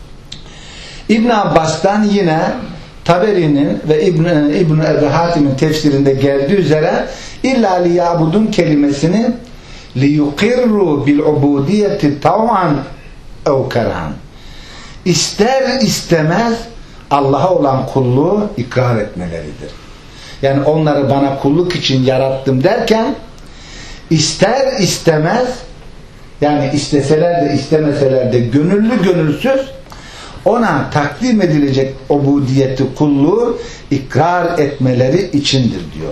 İbn Abbas'tan yine Taberi'nin ve İbn İbn Ebi Hatim'in tefsirinde geldiği üzere illa liyabudun kelimesini liyukirru bil ubudiyeti tav'an ev kerhan, İster istemez Allah'a olan kulluğu ikrar etmeleridir. Yani onları bana kulluk için yarattım derken ister istemez, yani isteseler de istemeseler de gönüllü gönülsüz ona takdim edilecek ubudiyeti, kulluğu ikrar etmeleri içindir diyor.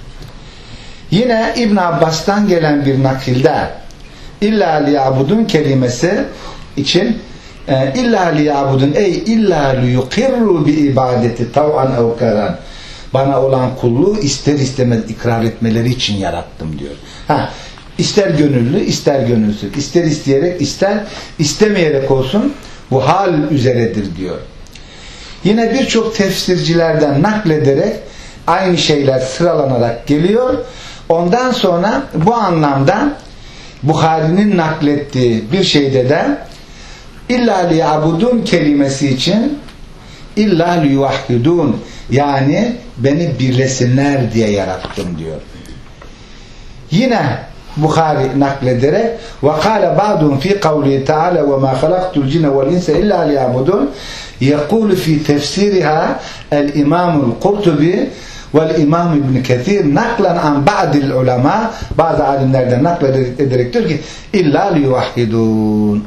Yine İbn Abbas'tan gelen bir nakilde illa liyabudun kelimesi için e, illa liyabudun ey illa liyukirru bi ibadeti tav'an ev keran, bana olan kulluğu ister istemez ikrar etmeleri için yarattım diyor. Ha, ister gönüllü ister gönülsüz, ister isteyerek ister istemeyerek olsun bu hal üzeredir diyor. Yine birçok tefsircilerden naklederek aynı şeyler sıralanarak geliyor. Ondan sonra bu anlamda Buhari'nin naklettiği bir şeyde de illa liyabudun kelimesi için illa liyuvahhidun, yani beni birlesinler diye yarattım diyor. Yine Buhari naklederek وَقَالَ بَعْدُهُمْ فِي قَوْلِهِ تَعَالَى وَمَا خَلَقْتُ الْجِنَّ وَالْاِنْسَ إِلَّا لِيَعْبُدُونَ يَقُولُ فِي تَفْسِيرِهَا الْاِمَامُ الْقُرْطُبِي وَالْاِمَامُ اِبْنِ كَثِيرٍ نَقْلًا عَنْ بَعْدِ الْعُلَمَا, bazı alimlerden naklederek diyor ki اِلَّا لِيُوَحِّدُونَ.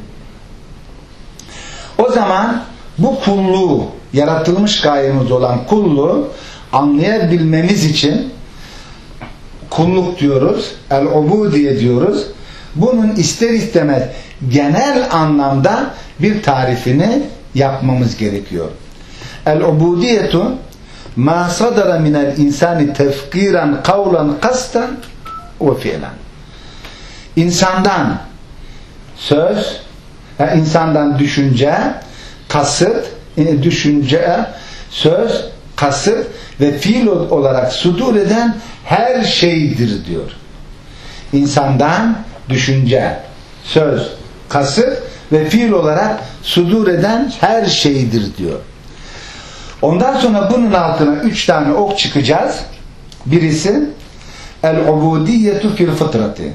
O zaman bu kulluğu, yaratılmış gayemiz olan kulluğu anlayabilmemiz için kulluk diyoruz, el-ubudiye diyoruz. Bunun ister istemez genel anlamda bir tarifini yapmamız gerekiyor. El-ubudiyetu ma sadara minel insani tefkiran kavlan kastan ve fiilen. İnsandan söz, insandan düşünce, kasıt, düşünce, söz, kasıt ve fiil olarak sudur eden her şeydir diyor. İnsandan düşünce, söz, kasıt ve fiil olarak sudur eden her şeydir diyor. Ondan sonra bunun altına üç tane ok çıkacağız. Birisi el-ubudiyyetu fil fıtrati,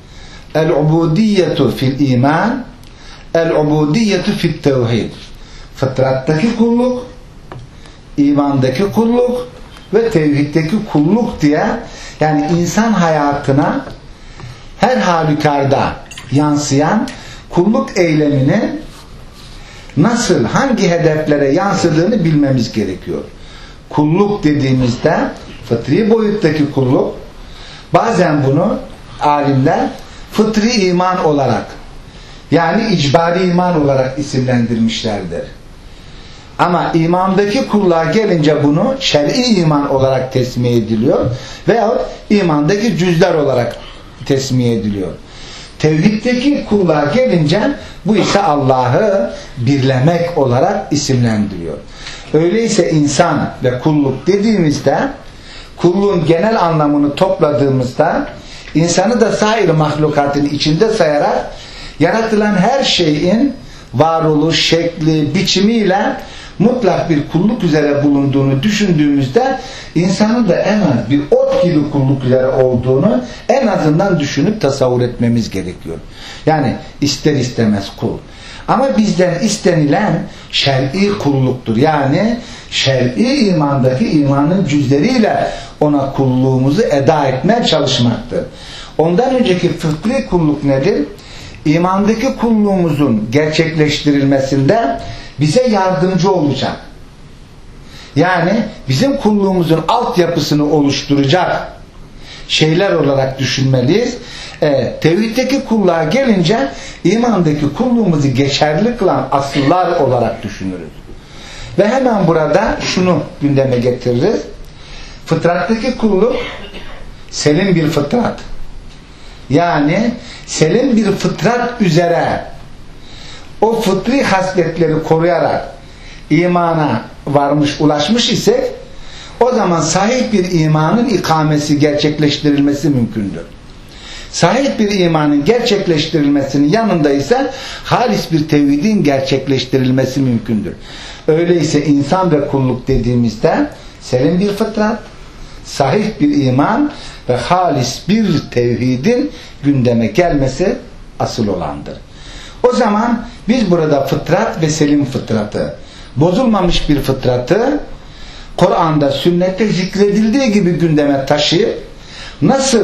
el-ubudiyyetu fil iman, el-ubudiyyetu fil tevhid. fıtrattaki kulluk, imandaki kulluk ve tevhiddeki kulluk diye, yani insan hayatına her halükarda yansıyan kulluk eyleminin nasıl, hangi hedeflere yansıdığını bilmemiz gerekiyor. Kulluk dediğimizde fıtri boyuttaki kulluk, bazen bunu alimler fıtri iman olarak, yani icbari iman olarak isimlendirmişlerdir. Ama imandaki kulluğa gelince bunu şer'i iman olarak tesmiye ediliyor veyahut imandaki cüzler olarak tesmiye ediliyor. Tevhiddeki kulluğa gelince bu ise Allah'ı birlemek olarak isimlendiriyor. Öyleyse insan ve kulluk dediğimizde, kulluğun genel anlamını topladığımızda, insanı da sair mahlukatın içinde sayarak yaratılan her şeyin varoluş şekli, biçimiyle mutlak bir kulluk üzere bulunduğunu düşündüğümüzde, insanın da en az bir ot gibi kulluk üzere olduğunu en azından düşünüp tasavvur etmemiz gerekiyor. Yani ister istemez kul. Ama bizden istenilen şer'i kulluktur. Yani şer'i imandaki imanın cüzleriyle ona kulluğumuzu eda etmeye çalışmaktır. Ondan önceki fıtri kulluk nedir? İmandaki kulluğumuzun gerçekleştirilmesinde bize yardımcı olacak. Yani bizim kulluğumuzun altyapısını oluşturacak şeyler olarak düşünmeliyiz. E, tevhiddeki kulluğa gelince imandaki kulluğumuzu geçerli kılan asıllar olarak düşünürüz. Ve hemen burada şunu gündeme getiririz. Fıtrattaki kulluk selim bir fıtrat. Yani selim bir fıtrat üzere o fıtri hasletleri koruyarak imana varmış, ulaşmış isek, o zaman sahih bir imanın ikamesi, gerçekleştirilmesi mümkündür. Sahih bir imanın gerçekleştirilmesinin yanında ise halis bir tevhidin gerçekleştirilmesi mümkündür. Öyleyse insan ve kulluk dediğimizde selim bir fıtrat, sahih bir iman ve halis bir tevhidin gündeme gelmesi asıl olandır. O zaman biz burada fıtrat ve selim fıtratı, bozulmamış bir fıtratı Kur'an'da, sünnette zikredildiği gibi gündeme taşıyıp nasıl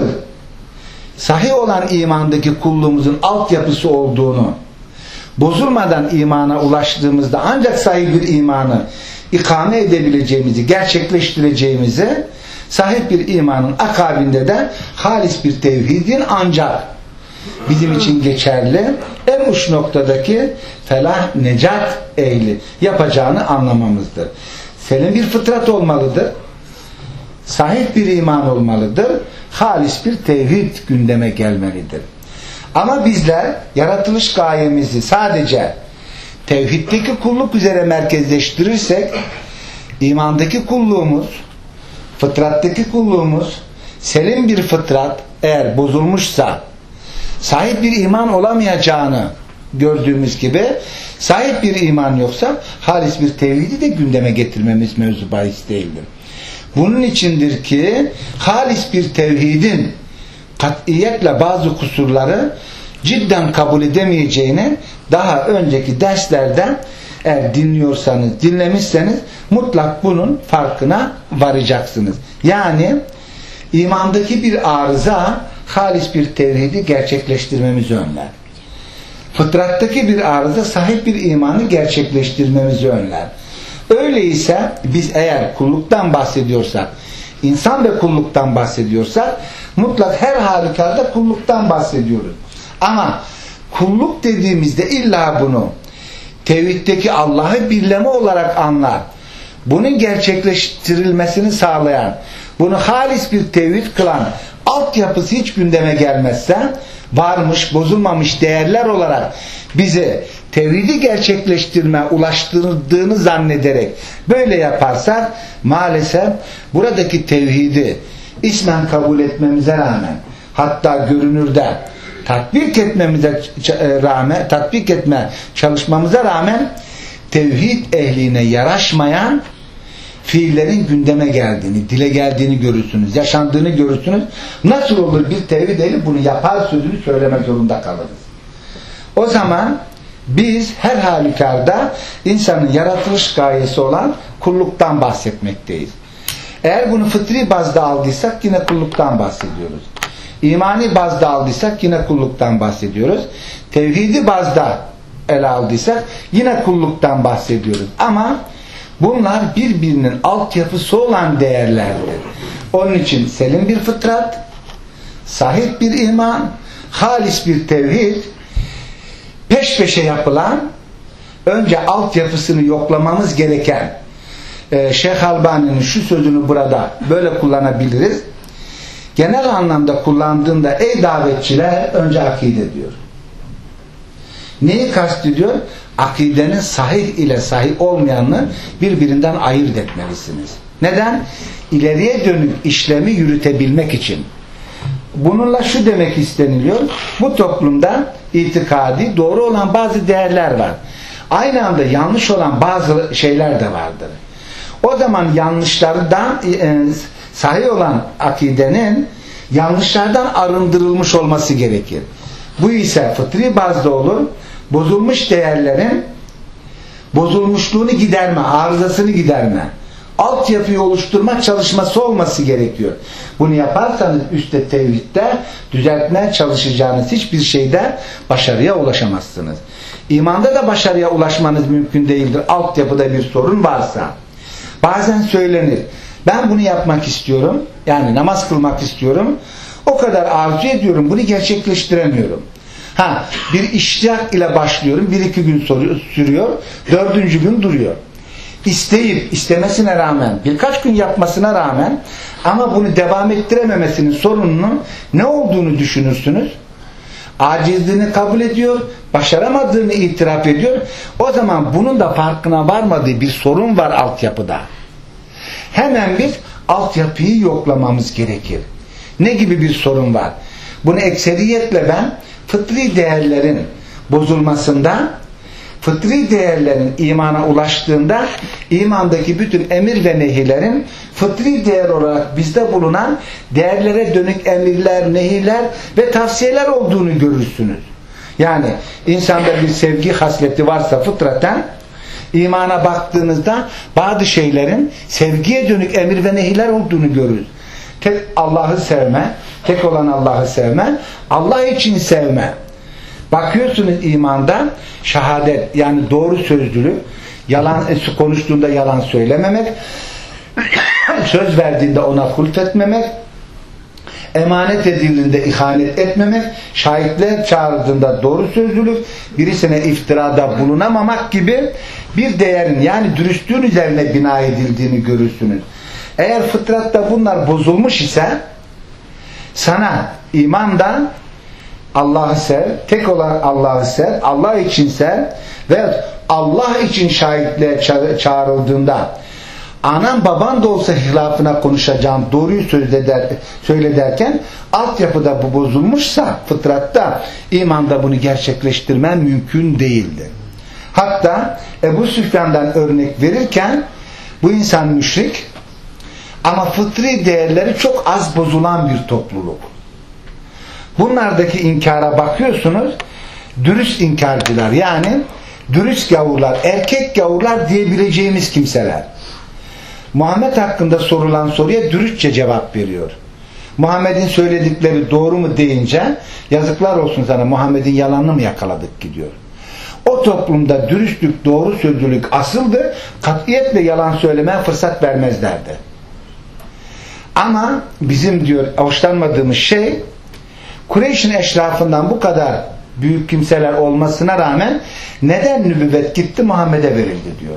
sahih olan imandaki kulluğumuzun altyapısı olduğunu, bozulmadan imana ulaştığımızda ancak sahih bir imanı ikame edebileceğimizi, gerçekleştireceğimizi, sahih bir imanın akabinde de halis bir tevhidin ancak bizim için geçerli en uç noktadaki felah, necat ehli yapacağını anlamamızdır. Senin bir fıtrat olmalıdır. Sahih bir iman olmalıdır. Halis bir tevhid gündeme gelmelidir. Ama bizler yaratılış gayemizi sadece tevhiddeki kulluk üzere merkezleştirirsek, imandaki kulluğumuz, fıtrattaki kulluğumuz, selim bir fıtrat eğer bozulmuşsa, sahip bir iman olamayacağını gördüğümüz gibi, sahip bir iman yoksa halis bir tevhidi de gündeme getirmemiz mevzu bahis değildir. Bunun içindir ki halis bir tevhidin katiyetle bazı kusurları cidden kabul edemeyeceğini daha önceki derslerden eğer dinliyorsanız, dinlemişseniz mutlak bunun farkına varacaksınız. Yani imandaki bir arıza halis bir tevhidi gerçekleştirmemizi önler. Fıtrattaki bir arıza sahip bir imanı gerçekleştirmemizi önler. Öyleyse biz eğer kulluktan bahsediyorsak, insan ve kulluktan bahsediyorsak mutlak her halükarda kulluktan bahsediyoruz. Ama kulluk dediğimizde illa bunu tevhiddeki Allah'ı birleme olarak anlar. Bunun gerçekleştirilmesini sağlayan, bunu halis bir tevhid kılan altyapısı hiç gündeme gelmezse, varmış, bozulmamış değerler olarak bizi tevhidi gerçekleştirme, ulaştırdığını zannederek böyle yaparsak, maalesef buradaki tevhidi ismen kabul etmemize rağmen, hatta görünürde tatbik etmemize rağmen, tatbik etme çalışmamıza rağmen tevhid ehline yaraşmayan fiillerin gündeme geldiğini, dile geldiğini görürsünüz, yaşandığını görürsünüz. Nasıl olur bir tevhid ehli bunu yapar sözünü söylemek zorunda kalırız. O zaman biz her halükarda insanın yaratılış gayesi olan kulluktan bahsetmekteyiz. Eğer bunu fıtri bazda aldıysak yine kulluktan bahsediyoruz. İmani bazda aldıysak yine kulluktan bahsediyoruz. Tevhidi bazda ele aldıysak yine kulluktan bahsediyoruz. Ama bunlar birbirinin altyapısı olan değerlerdir. Onun için selim bir fıtrat, sahih bir iman, halis bir tevhid, peş peşe yapılan, önce altyapısını yoklamamız gereken, e, Şeyh Albani'nin şu sözünü burada böyle kullanabiliriz. Genel anlamda kullandığında ey davetçiler önce akide diyor. Neyi kastediyor? Akidenin sahih ile sahih olmayanını birbirinden ayırt etmelisiniz. Neden? İleriye dönük işlemi yürütebilmek için. Bununla şu demek isteniliyor. Bu toplumda itikadi doğru olan bazı değerler var. Aynı anda yanlış olan bazı şeyler de vardır. O zaman yanlışlardan e, sahih olan akidenin yanlışlardan arındırılmış olması gerekir. Bu ise fıtri bazda olur. Bozulmuş değerlerin bozulmuşluğunu giderme, arızasını giderme, altyapıyı oluşturma çalışması olması gerekiyor. Bunu yaparsanız üstte tevhidde düzeltmeye çalışacağınız hiçbir şeyde başarıya ulaşamazsınız. İmanda da başarıya ulaşmanız mümkün değildir. Altyapıda bir sorun varsa. Bazen söylenir. Ben bunu yapmak istiyorum. Yani namaz kılmak istiyorum. O kadar arzu ediyorum. Bunu gerçekleştiremiyorum. Ha, bir iştiyak ile başlıyorum. Bir iki gün sürüyor. Dördüncü gün duruyor. İsteyip istemesine rağmen, birkaç gün yapmasına rağmen ama bunu devam ettirememesinin sorununun ne olduğunu düşünürsünüz. Acizliğini kabul ediyor, başaramadığını itiraf ediyor. O zaman bunun da farkına varmadığı bir sorun var altyapıda. Hemen biz altyapıyı yoklamamız gerekir. Ne gibi bir sorun var? Bunu ekseriyetle ben fıtri değerlerin bozulmasında, fıtri değerlerin imana ulaştığında imandaki bütün emir ve nehilerin fıtri değer olarak bizde bulunan değerlere dönük emirler, nehiler ve tavsiyeler olduğunu görürsünüz. Yani insanda bir sevgi hasleti varsa fıtraten, imana baktığınızda bazı şeylerin sevgiye dönük emir ve nehiler olduğunu görürüz. Tek Allah'ı sevme, tek olan Allah'ı sevme, Allah için sevme. Bakıyorsunuz imanda şehadet, yani doğru sözlülük, yalan konuştuğunda yalan söylememek, söz verdiğinde ona hult etmemek, emanet edildiğinde ihanet etmemek, şahitler çağrıldığında doğru sözlülük, birisine iftirada bulunamamak gibi bir değerin, yani dürüstlüğün üzerine bina edildiğini görürsünüz. Eğer fıtratta bunlar bozulmuş ise sana imandan Allah'ı sev, tek olan Allah'ı sev, Allah için sev ve Allah için şahitliğe çağrıldığında anan baban da olsa hilafına konuşacağım, doğruyu söyle derken altyapıda bu bozulmuşsa fıtratta, imanda bunu gerçekleştirmen mümkün değildir. Hatta Ebu Süfyan'dan örnek verirken bu insan müşrik ama fıtri değerleri çok az bozulan bir topluluk. Bunlardaki inkara bakıyorsunuz, dürüst inkarcılar, yani dürüst gavurlar, erkek gavurlar diyebileceğimiz kimseler. Muhammed hakkında sorulan soruya dürüstçe cevap veriyor. Muhammed'in söyledikleri doğru mu deyince yazıklar olsun sana, Muhammed'in yalanını mı yakaladık gidiyor. O toplumda dürüstlük, doğru sözlülük asıldı, katiyetle yalan söylemeye fırsat vermezlerdi. Ama bizim diyor hoşlanmadığımız şey, Kureyş'in eşrafından bu kadar büyük kimseler olmasına rağmen neden nübüvvet gitti Muhammed'e verildi diyor.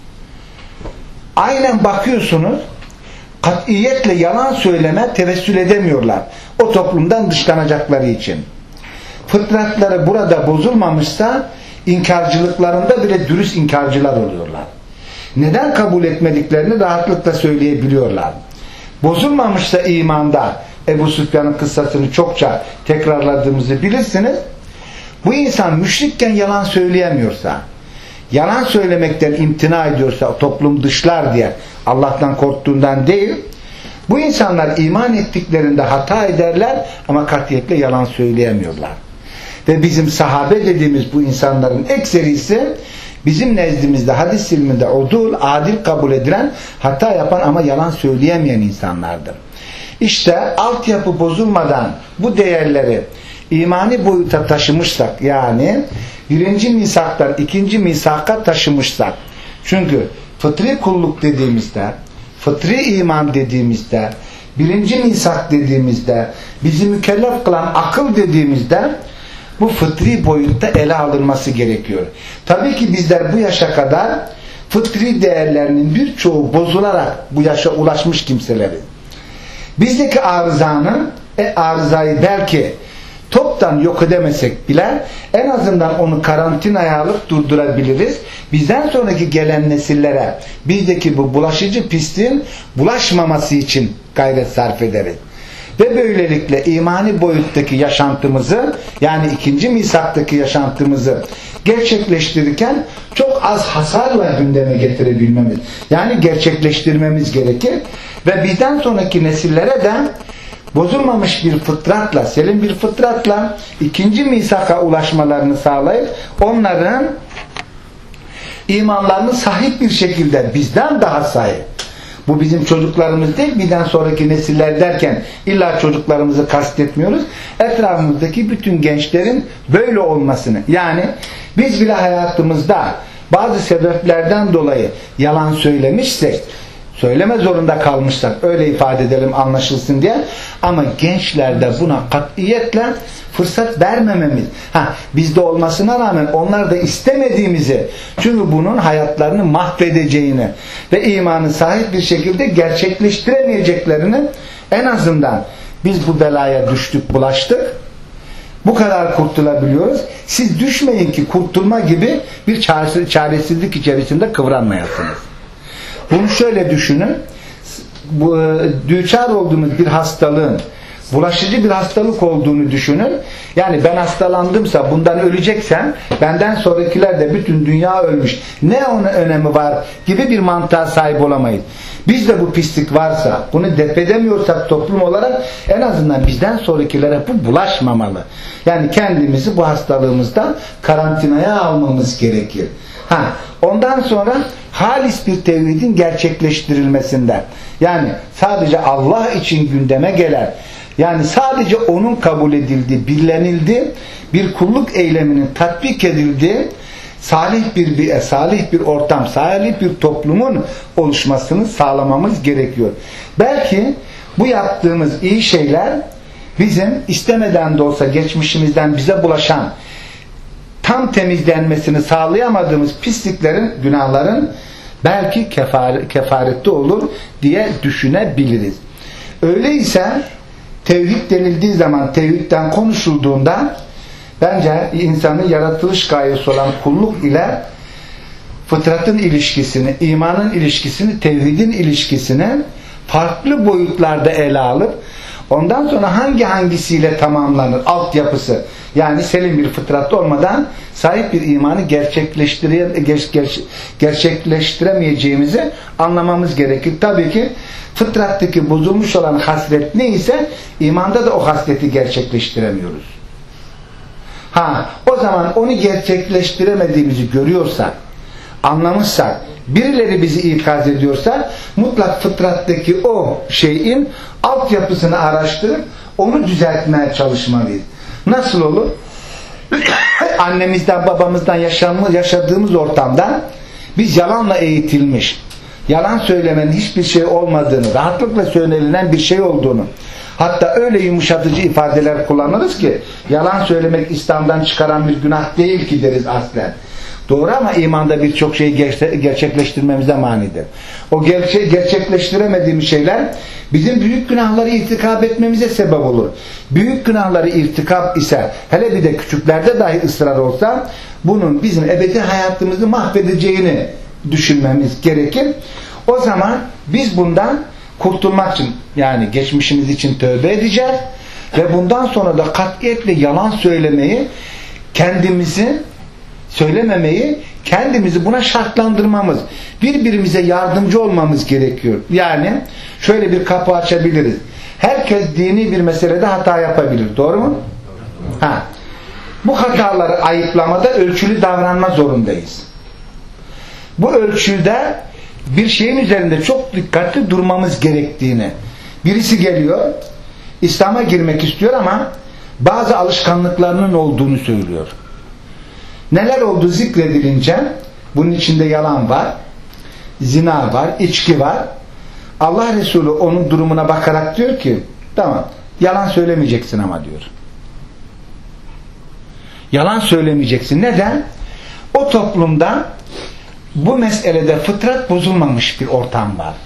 Aynen bakıyorsunuz, katiyetle yalan söyleme tevessül edemiyorlar. O toplumdan dışlanacakları için. Fıtratları burada bozulmamışsa inkarcılıklarında bile dürüst inkarcılar oluyorlar. Neden kabul etmediklerini rahatlıkla söyleyebiliyorlar. Bozulmamışsa imanda, Ebu Süfyan'ın kıssasını çokça tekrarladığımızı bilirsiniz. Bu insan müşrikken yalan söyleyemiyorsa, yalan söylemekten imtina ediyorsa, toplum dışlar diye Allah'tan korktuğundan değil, bu insanlar iman ettiklerinde hata ederler ama katiyetle yalan söyleyemiyorlar. Ve bizim sahabe dediğimiz bu insanların ekserisi bizim nezdimizde hadis ilminde udul, adil kabul edilen, hata yapan ama yalan söyleyemeyen insanlardır. İşte altyapı bozulmadan bu değerleri imani boyuta taşımışsak, yani birinci misaktan ikinci misaka taşımışsak, çünkü fıtri kulluk dediğimizde, fıtri iman dediğimizde, birinci misak dediğimizde, bizi mükellef kılan akıl dediğimizde bu fıtri boyutta ele alınması gerekiyor. Tabii ki bizler bu yaşa kadar fıtri değerlerinin birçoğu bozularak bu yaşa ulaşmış kimseleri. Bizdeki arızanın, e, arızayı belki toptan yok edemesek bile en azından onu karantinaya alıp durdurabiliriz. Bizden sonraki gelen nesillere bizdeki bu bulaşıcı pisliğin bulaşmaması için gayret sarf ederiz. Ve böylelikle imani boyuttaki yaşantımızı, yani ikinci misaktaki yaşantımızı gerçekleştirirken çok az hasarla gündeme getirebilmemiz, yani gerçekleştirmemiz gerekir. Ve bizden sonraki nesillere de bozulmamış bir fıtratla, selim bir fıtratla ikinci misaka ulaşmalarını sağlayıp onların imanlarını sahip bir şekilde bizden daha sahip. Bu bizim çocuklarımız değil, bizden sonraki nesiller derken illa çocuklarımızı kastetmiyoruz. Etrafımızdaki bütün gençlerin böyle olmasını, yani biz bile hayatımızda bazı sebeplerden dolayı yalan söylemişsek, söyleme zorunda kalmışsak, öyle ifade edelim anlaşılsın diye, ama gençlerde buna katiyetle fırsat vermememiz, ha, bizde olmasına rağmen onlar da istemediğimizi, çünkü bunun hayatlarını mahvedeceğini ve imanı sahip bir şekilde gerçekleştiremeyeceklerini, en azından biz bu belaya düştük, bulaştık, bu kadar kurtulabiliyoruz. Siz düşmeyin ki kurtulma gibi bir çaresizlik içerisinde kıvranmayasınız. Bunu şöyle düşünün, bu, düçar olduğunuz bir hastalığın bulaşıcı bir hastalık olduğunu düşünün. Yani ben hastalandımsa, bundan öleceksem, benden sonrakiler de bütün dünya ölmüş, ne onun önemi var gibi bir mantığa sahip olamayız. Bizde bu pislik varsa, bunu def edemiyorsak toplum olarak, en azından bizden sonrakilere bu bulaşmamalı. Yani kendimizi bu hastalığımızdan karantinaya almamız gerekir. Ha, ondan sonra halis bir tevhidin gerçekleştirilmesinden, yani sadece Allah için gündeme gelen, yani sadece onun kabul edildiği, bilinildiği bir kulluk eyleminin tatbik edildiği salih bir, bir salih bir ortam, salih bir toplumun oluşmasını sağlamamız gerekiyor. Belki bu yaptığımız iyi şeyler bizim istemeden de olsa geçmişimizden bize bulaşan, tam temizlenmesini sağlayamadığımız pisliklerin, günahların belki kefar, kefarette olur diye düşünebiliriz. Öyleyse tevhid denildiği zaman, tevhidden konuşulduğunda, bence insanın yaratılış gayesi olan kulluk ile fıtratın ilişkisini, imanın ilişkisini, tevhidin ilişkisini farklı boyutlarda ele alıp, ondan sonra hangi hangisiyle tamamlanır altyapısı, yani selim bir fıtrat olmadan sahip bir imanı gerçekleştire, ger, ger, gerçekleştiremeyeceğimizi anlamamız gerekir. Tabii ki fıtrattaki bozulmuş olan haslet neyse, imanda da o hasleti gerçekleştiremiyoruz. Ha, o zaman onu gerçekleştiremediğimizi görüyorsak, anlamışsak, birileri bizi ikaz ediyorsa, mutlak fıtrattaki o şeyin altyapısını araştırıp onu düzeltmeye çalışmalıyız. Nasıl olur? Annemizden, babamızdan yaşadığımız ortamda biz yalanla eğitilmiş, yalan söylemenin hiçbir şey olmadığını, rahatlıkla söylenilen bir şey olduğunu, hatta öyle yumuşatıcı ifadeler kullanırız ki, yalan söylemek İslam'dan çıkaran bir günah değil ki deriz aslen. Doğru, ama imanda birçok şeyi gerçekleştirmemize manidir. O gerçe gerçekleştiremediğimiz şeyler bizim büyük günahları irtikab etmemize sebep olur. Büyük günahları irtikab ise, hele bir de küçüklerde dahi ısrar olsa, bunun bizim ebedi hayatımızı mahvedeceğini düşünmemiz gerekir. O zaman biz bundan kurtulmak için, yani geçmişimiz için tövbe edeceğiz ve bundan sonra da katiyetle yalan söylemeyi, kendimizi söylememeyi, kendimizi buna şartlandırmamız, birbirimize yardımcı olmamız gerekiyor. Yani şöyle bir kapı açabiliriz. Herkes dini bir meselede hata yapabilir. Doğru mu? Ha. bu hataları ayıplamada ölçülü davranma zorundayız. Bu ölçüde bir şeyin üzerinde çok dikkatli durmamız gerektiğini, birisi geliyor, İslam'a girmek istiyor ama bazı alışkanlıklarının olduğunu söylüyor. Neler olduğu zikredilince bunun içinde yalan var, zina var, içki var. Allah Resulü onun durumuna bakarak diyor ki tamam, yalan söylemeyeceksin ama diyor. Yalan söylemeyeceksin. Neden? O toplumda bu meselede fıtrat bozulmamış bir ortam var.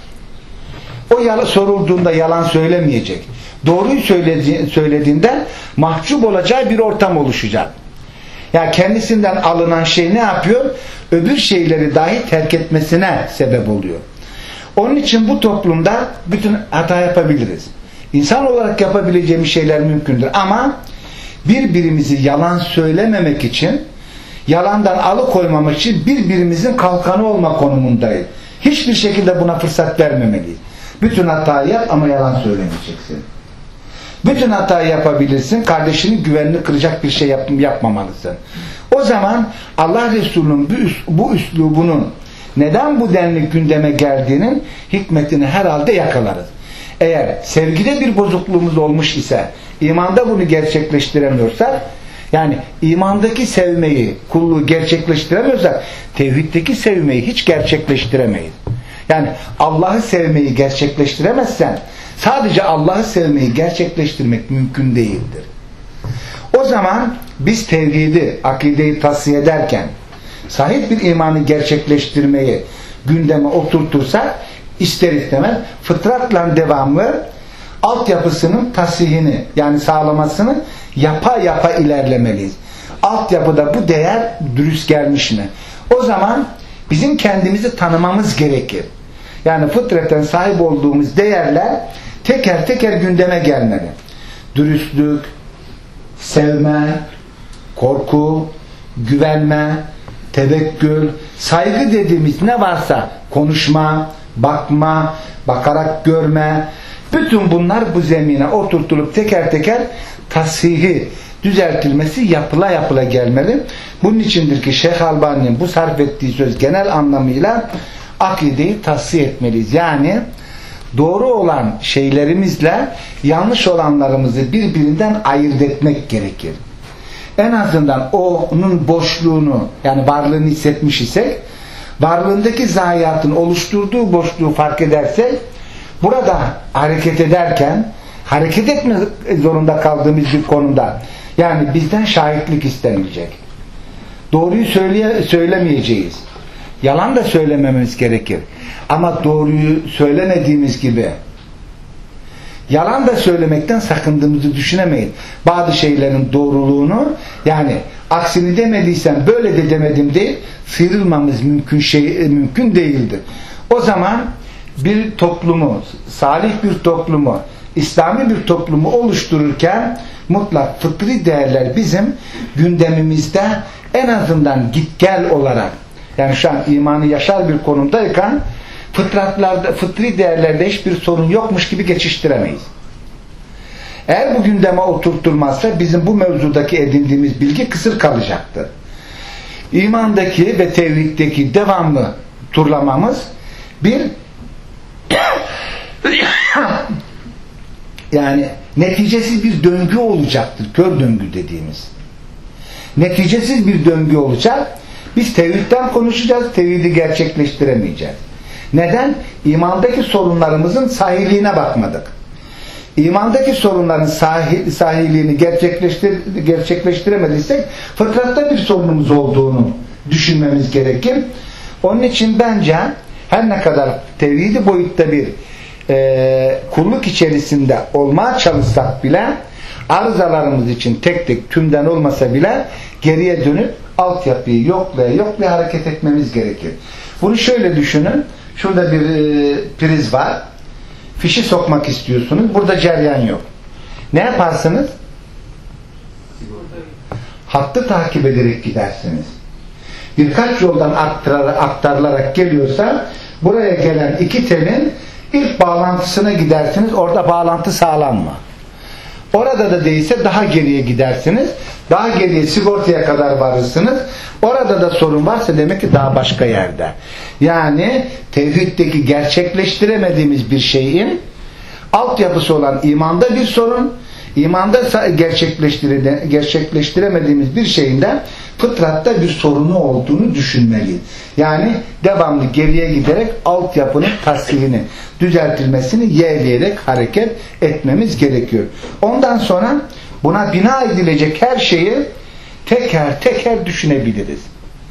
O yalan sorulduğunda yalan söylemeyecek. Doğruyu söyledi, söylediğinde mahcup olacağı bir ortam oluşacak. Yani kendisinden alınan şey ne yapıyor? Öbür şeyleri dahi terk etmesine sebep oluyor. Onun için bu toplumda bütün hata yapabiliriz. İnsan olarak yapabileceğimiz şeyler mümkündür. Ama birbirimizi yalan söylememek için, yalandan alıkoymamak için birbirimizin kalkanı olma konumundayız. Hiçbir şekilde buna fırsat vermemeliyiz. Bütün hatayı yap ama yalan söylemeyeceksin. Bütün hatayı yapabilirsin, kardeşinin güvenini kıracak bir şey yap yapmamalısın. O zaman Allah Resulü'nün bu, bu üslubunun neden bu denli gündeme geldiğinin hikmetini herhalde yakalarız. Eğer sevgide bir bozukluğumuz olmuş ise, imanda bunu gerçekleştiremiyorsak, yani imandaki sevmeyi, kulluğu gerçekleştiremiyorsak, tevhiddeki sevmeyi hiç gerçekleştiremeyiz. Yani Allah'ı sevmeyi gerçekleştiremezsen, sadece Allah'ı sevmeyi gerçekleştirmek mümkün değildir. O zaman biz tevhidi, akideyi tasfiye ederken, sahih bir imanı gerçekleştirmeyi gündeme oturtursak, ister istemez fıtratla devamlı altyapısının tasihini, yani sağlamasını yapa yapa ilerlemeliyiz. Altyapıda bu değer dürüst gelmiş mi? O zaman bizim kendimizi tanımamız gerekir. Yani fıtraten sahip olduğumuz değerler teker teker gündeme gelmeli. Dürüstlük, sevme, korku, güvenme, tevekkül, saygı dediğimiz ne varsa, konuşma, bakma, bakarak görme, bütün bunlar bu zemine oturtulup teker teker tasihi, düzeltilmesi yapıla yapıla gelmeli. Bunun içindir ki Şeyh Albani'nin bu sarf ettiği söz genel anlamıyla akideyi tasfiye etmeliyiz. Yani doğru olan şeylerimizle yanlış olanlarımızı birbirinden ayırt etmek gerekir. En azından onun boşluğunu, yani varlığını hissetmiş isek, varlığındaki zayiatın oluşturduğu boşluğu fark edersek, burada hareket ederken hareket etme zorunda kaldığımız bir konuda, yani bizden şahitlik istenilecek. Doğruyu söyleye, söylemeyeceğiz. Yalan da söylemememiz gerekir. Ama doğruyu söylemediğimiz gibi yalan da söylemekten sakındığımızı düşünemeyiz. Bazı şeylerin doğruluğunu, yani aksini demediysen böyle de demedim değil, sıyrılmamız mümkün şey mümkün değildir. O zaman bir toplumu, salih bir toplumu, İslami bir toplumu oluştururken mutlak fıtri değerler bizim gündemimizde en azından git gel olarak, yani şu an imanı yaşar bir konumdayken fıtratlarda, fıtri değerlerde hiçbir sorun yokmuş gibi geçiştiremeyiz. Eğer bu gündeme oturtulmazsa bizim bu mevzudaki edindiğimiz bilgi kısır kalacaktır. İmandaki ve tevhiddeki devamlı turlamamız bir yani neticesiz bir döngü olacaktır. Kör döngü dediğimiz. Neticesiz bir döngü olacak. Biz tevhidden konuşacağız, tevhidi gerçekleştiremeyeceğiz. Neden? İmandaki sorunlarımızın sahihliğine bakmadık. İmandaki sorunların sahih, sahihliğini gerçekleştir, gerçekleştiremediysek fıtratta bir sorunumuz olduğunu düşünmemiz gerekir. Onun için bence her ne kadar tevhidi boyutta bir e, kulluk içerisinde olmaya çalışsak bile, arızalarımız için tek tek tümden olmasa bile geriye dönüp altyapıyı yoklaya yoklaya hareket etmemiz gerekir. Bunu şöyle düşünün. Şurada bir e, priz var. Fişi sokmak istiyorsunuz. Burada cereyan yok. Ne yaparsınız? Hattı takip ederek gidersiniz. Birkaç yoldan aktarılarak geliyorsa buraya gelen iki telin ilk bağlantısına gidersiniz. Orada bağlantı sağlam mı? Orada da değilse daha geriye gidersiniz. Daha geriye sigortaya kadar varırsınız. Orada da sorun varsa demek ki daha başka yerde. Yani tevhiddeki gerçekleştiremediğimiz bir şeyin altyapısı olan imanda bir sorun, imanda gerçekleştiremediğimiz bir şeyin de fıtratta bir sorunu olduğunu düşünmeliyiz. Yani devamlı geriye giderek altyapının tasihini, düzeltilmesini yeğleyerek hareket etmemiz gerekiyor. Ondan sonra buna bina edilecek her şeyi teker teker düşünebiliriz.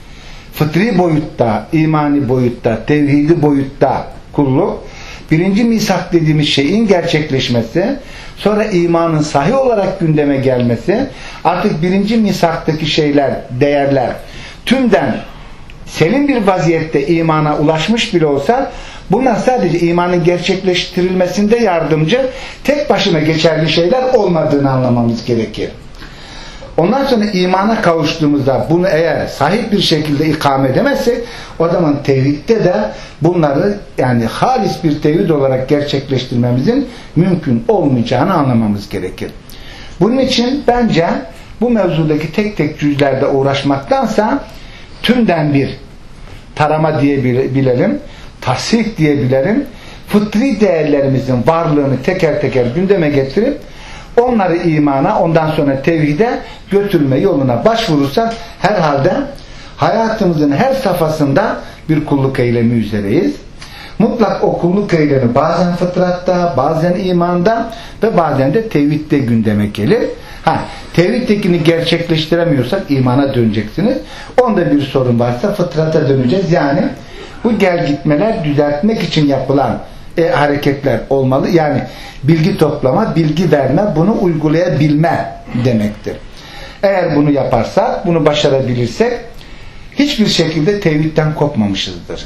Fıtri boyutta, imani boyutta, tevhidi boyutta kulluk, birinci misak dediğimiz şeyin gerçekleşmesi, sonra imanın sahih olarak gündeme gelmesi, artık birinci misaktaki şeyler, değerler tümden selim bir vaziyette imana ulaşmış bile olsa, bunlar sadece imanın gerçekleştirilmesinde yardımcı, tek başına geçerli şeyler olmadığını anlamamız gerekir. Ondan sonra imana kavuştuğumuzda bunu eğer sahip bir şekilde ikame edemezsek, o zaman tevhidde de bunları yani halis bir tevhid olarak gerçekleştirmemizin mümkün olmayacağını anlamamız gerekir. Bunun için bence bu mevzudaki tek tek cüzlerde uğraşmaktansa tümden bir tarama diyebilelim, tasih diyebilelim, fıtri değerlerimizin varlığını teker teker gündeme getirip onları imana, ondan sonra tevhide götürme yoluna başvurursak herhalde hayatımızın her safhasında bir kulluk eylemi üzereyiz. Mutlak o kulluk eylemi bazen fıtratta, bazen imanda ve bazen de tevhidde gündeme gelir. Ha, tevhidtekini gerçekleştiremiyorsak imana döneceksiniz. Onda bir sorun varsa fıtrata döneceğiz. Yani bu gel gitmeler düzeltmek için yapılan E, hareketler olmalı. Yani bilgi toplama, bilgi verme, bunu uygulayabilme demektir. Eğer bunu yaparsak, bunu başarabilirsek hiçbir şekilde tevhidden kopmamışızdır.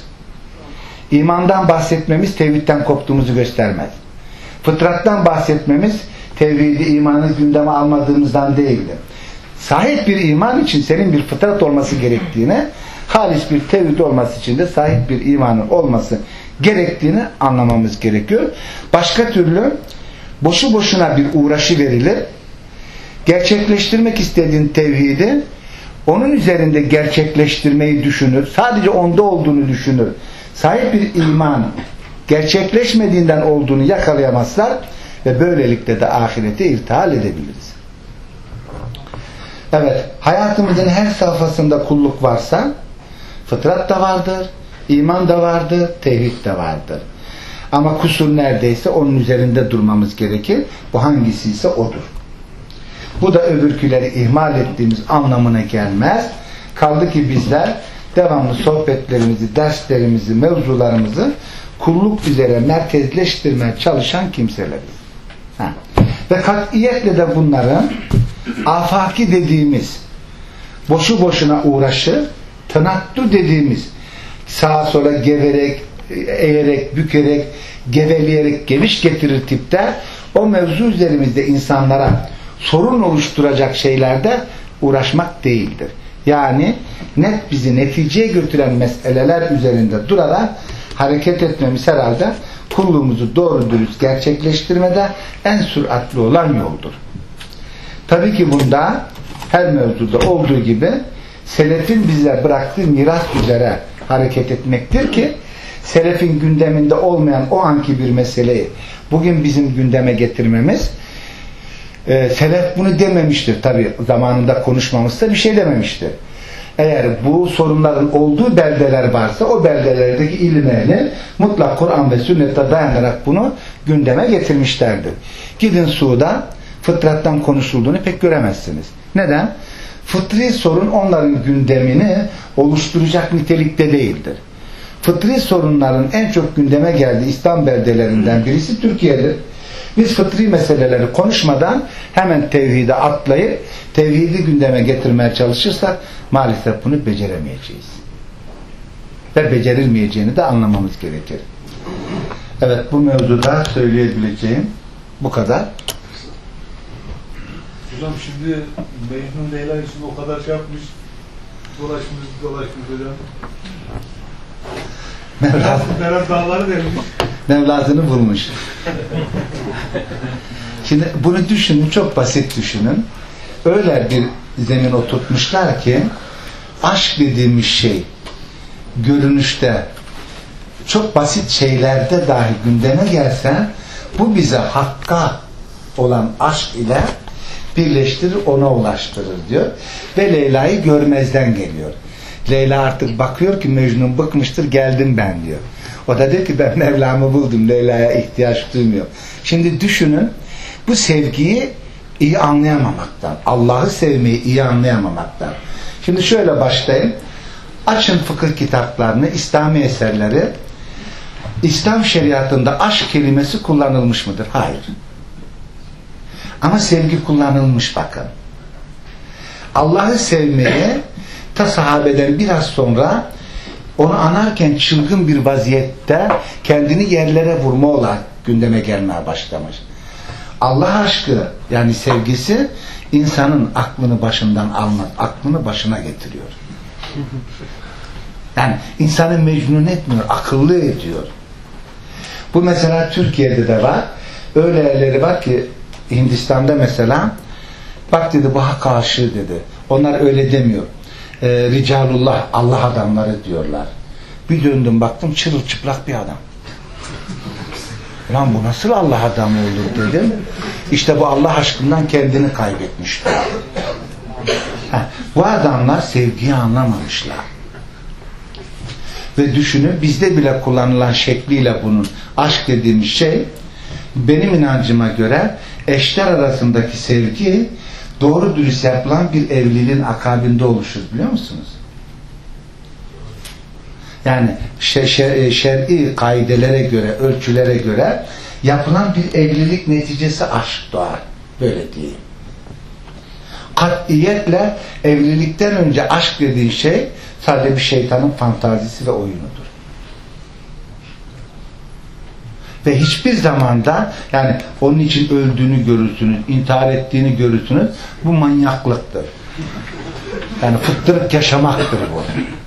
İmandan bahsetmemiz tevhidden koptuğumuzu göstermez. Fıtrattan bahsetmemiz tevhidi, imanı gündeme almadığımızdan değildir. Sahip bir iman için senin bir fıtrat olması gerektiğine, halis bir tevhid olması için de sahip bir imanın olması gerektiğini anlamamız gerekiyor. Başka türlü boşu boşuna bir uğraşı verilir. Gerçekleştirmek istediğin tevhidi onun üzerinde gerçekleştirmeyi düşünür. Sadece onda olduğunu düşünür. Sahip bir iman gerçekleşmediğinden olduğunu yakalayamazlar ve böylelikle de ahirete irtihal edebiliriz. Evet, hayatımızın her safhasında kulluk varsa fıtrat da vardır, İman da vardır, tevhid de vardır. Ama kusur neredeyse onun üzerinde durmamız gerekir. Bu hangisi ise odur. Bu da öbürküleri ihmal ettiğimiz anlamına gelmez. Kaldı ki bizler devamlı sohbetlerimizi, derslerimizi, mevzularımızı kulluk üzere merkezleştirmeye çalışan kimseleriz. Ha. Ve katiyetle de bunların afaki dediğimiz boşu boşuna uğraşı, tınattu dediğimiz sağa sola geverek, eğerek, bükerek, geveleyerek geviş getirir tipte o mevzu üzerimizde insanlara sorun oluşturacak şeylerde uğraşmak değildir. Yani net bizi neticeye götüren meseleler üzerinde durarak hareket etmemiz herhalde kulluğumuzu doğru dürüst gerçekleştirmede en süratli olan yoldur. Tabii ki bunda her mevzuda olduğu gibi selefin bize bıraktığı miras üzere hareket etmektir ki selefin gündeminde olmayan o anki bir meseleyi bugün bizim gündeme getirmemiz, e, selef bunu dememiştir. Tabi zamanında konuşmamızda bir şey dememiştir. Eğer bu sorunların olduğu beldeler varsa o beldelerdeki ilim ehli mutlak Kur'an ve sünnete dayanarak bunu gündeme getirmişlerdir. Gidin Suud'a fıtrattan konuşulduğunu pek göremezsiniz. Neden? Fıtri sorun onların gündemini oluşturacak nitelikte değildir. Fıtri sorunların en çok gündeme geldiği İslam beldelerinden birisi Türkiye'dir. Biz fıtri meseleleri konuşmadan hemen tevhide atlayıp tevhidi gündeme getirmeye çalışırsak maalesef bunu beceremeyeceğiz. Ve becerilmeyeceğini de anlamamız gerekir. Evet, bu mevzuda söyleyebileceğim bu kadar. Hocam şimdi Mecnun Leyla Yusuf o kadar şey yapmış, dolaşmış, dolaşmış hocam. Mevla, Berat dağları vermiş. Mevlasını bulmuş. Şimdi bunu düşünün, çok basit düşünün. Öyle bir zemin oturtmuşlar ki aşk dediğimiz şey görünüşte çok basit şeylerde dahi gündeme gelse bu bize hakka olan aşk ile birleştirir, ona ulaştırır diyor. Ve Leyla'yı görmezden geliyor. Leyla artık bakıyor ki Mecnun bıkmıştır, geldim ben diyor. O da diyor ki ben Mevlam'ı buldum, Leyla'ya ihtiyaç duymuyor. Şimdi düşünün, bu sevgiyi iyi anlayamamaktan, Allah'ı sevmeyi iyi anlayamamaktan. Şimdi şöyle başlayayım. Açın fıkıh kitaplarını, İslami eserleri. İslam şeriatında aşk kelimesi kullanılmış mıdır? Hayır. Ama sevgi kullanılmış bakın. Allah'ı sevmeye ta sahabeden biraz sonra onu anarken çılgın bir vaziyette kendini yerlere vurma olarak gündeme gelmeye başlamış. Allah aşkı yani sevgisi insanın aklını başından almak, aklını başına getiriyor. Yani insanı mecnun etmiyor, akıllı ediyor. Bu mesela Türkiye'de de var. Öyle yerleri var ki Hindistan'da mesela bak dedi bu hak aşığı dedi. Onlar öyle demiyor. Ee, Ricalullah, Allah adamları diyorlar. Bir döndüm baktım çırılçıplak bir adam. Lan bu nasıl Allah adamı olur dedim. İşte bu Allah aşkından kendini kaybetmişti. Ha, bu adamlar sevgiyi anlamamışlar. Ve düşünün bizde bile kullanılan şekliyle bunun aşk dediğimiz şey benim inancıma göre eşler arasındaki sevgi doğru dürüst yapılan bir evliliğin akabinde oluşur biliyor musunuz? Yani şer'i kaidelere göre, ölçülere göre yapılan bir evlilik neticesi aşk doğar. Böyle diyeyim. Katiyetle evlilikten önce aşk dediğin şey sadece bir şeytanın fantazisi ve oyunudur. Ve hiçbir zamanda yani onun için öldüğünü görürsünüz, intihar ettiğini görürsünüz. Bu manyaklıktır. Yani fıttırık yaşamaktır bu.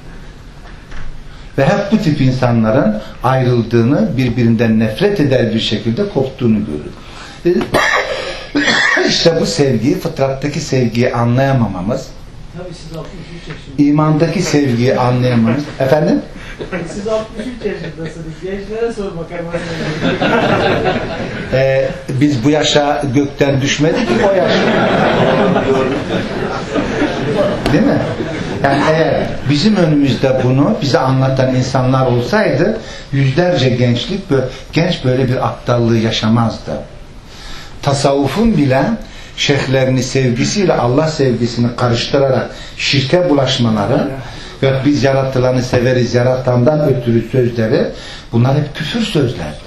Ve hep bu tip insanların ayrıldığını, birbirinden nefret eder bir şekilde koptuğunu görür. İşte bu sevgiyi, fıtrattaki sevgiyi anlayamamamız, tabii siz altmış üç yaşındasınız. İmandaki sevgiyi anlayamamız. Efendim? Siz altmış üç yaşındasınız. Gençlere sor bakalım. ee, biz bu yaşa gökten düşmedik ki o yaşa. Değil mi? Yani eğer bizim önümüzde bunu bize anlatan insanlar olsaydı yüzlerce gençlik genç böyle bir aptallığı yaşamazdı. Tasavvufun bile şeyhlerini sevgisiyle Allah sevgisini karıştırarak şirke bulaşmaları ve biz yaratılanı severiz yaratandan ötürü sözleri bunlar hep küfür sözlerdir.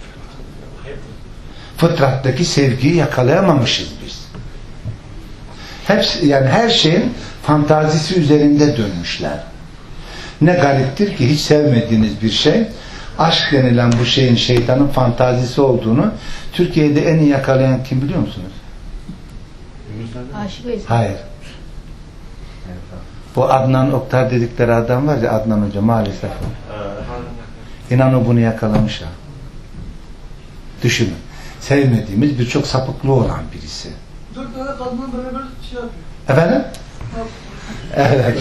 Fıtrattaki sevgiyi yakalayamamışız biz. Hepsi, yani her şeyin fantazisi üzerinde dönmüşler. Ne gariptir ki hiç sevmediğiniz bir şey aşk denilen bu şeyin şeytanın fantazisi olduğunu Türkiye'de en iyi yakalayan kim biliyor musunuz? Aşık Veysel. Hayır. Bu Adnan Oktar dedikleri adam var ya Adnan Hoca maalesef. İnan o bunu yakalamış ha. Düşünün. Sevmediğimiz birçok sapıklığı olan birisi. Dört tane kadınla beraber şey yapıyor. Efendim? Evet.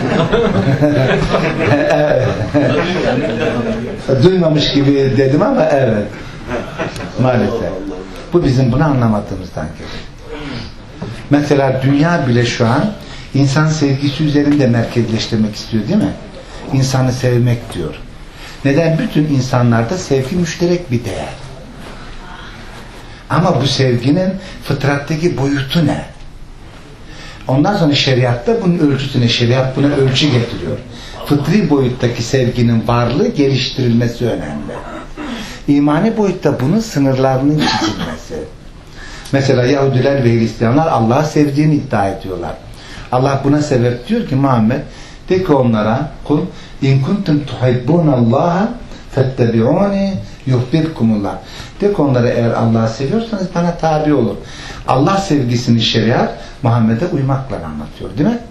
Evet. Duymamış gibi dedim ama evet. Maalesef. Bu bizim bunu anlamadığımızdan geliyor. Mesela dünya bile şu an insan sevgisi üzerinde merkezleştirmek istiyor değil mi? İnsanı sevmek diyor. Neden? Bütün insanlarda sevgi müşterek bir değer. Ama bu sevginin fıtrattaki boyutu ne? Ondan sonra şeriatta bunun ölçüsüne, şeriat buna ölçü getiriyor. Fıtri boyuttaki sevginin varlığı geliştirilmesi önemli. İmani boyutta bunun sınırlarının çizilmesi. Mesela Yahudiler ve Hristiyanlar Allah'ı sevdiğini iddia ediyorlar. Allah buna sebep diyor ki Muhammed de ki onlara kul in kuntum tuhibbunallaha fettebi'uni yuhbibkumullah. De ki onlara eğer Allah'ı seviyorsanız bana tabi olun. Allah sevgisini şeriat Muhammed'e uymakla anlatıyor. Değil mi?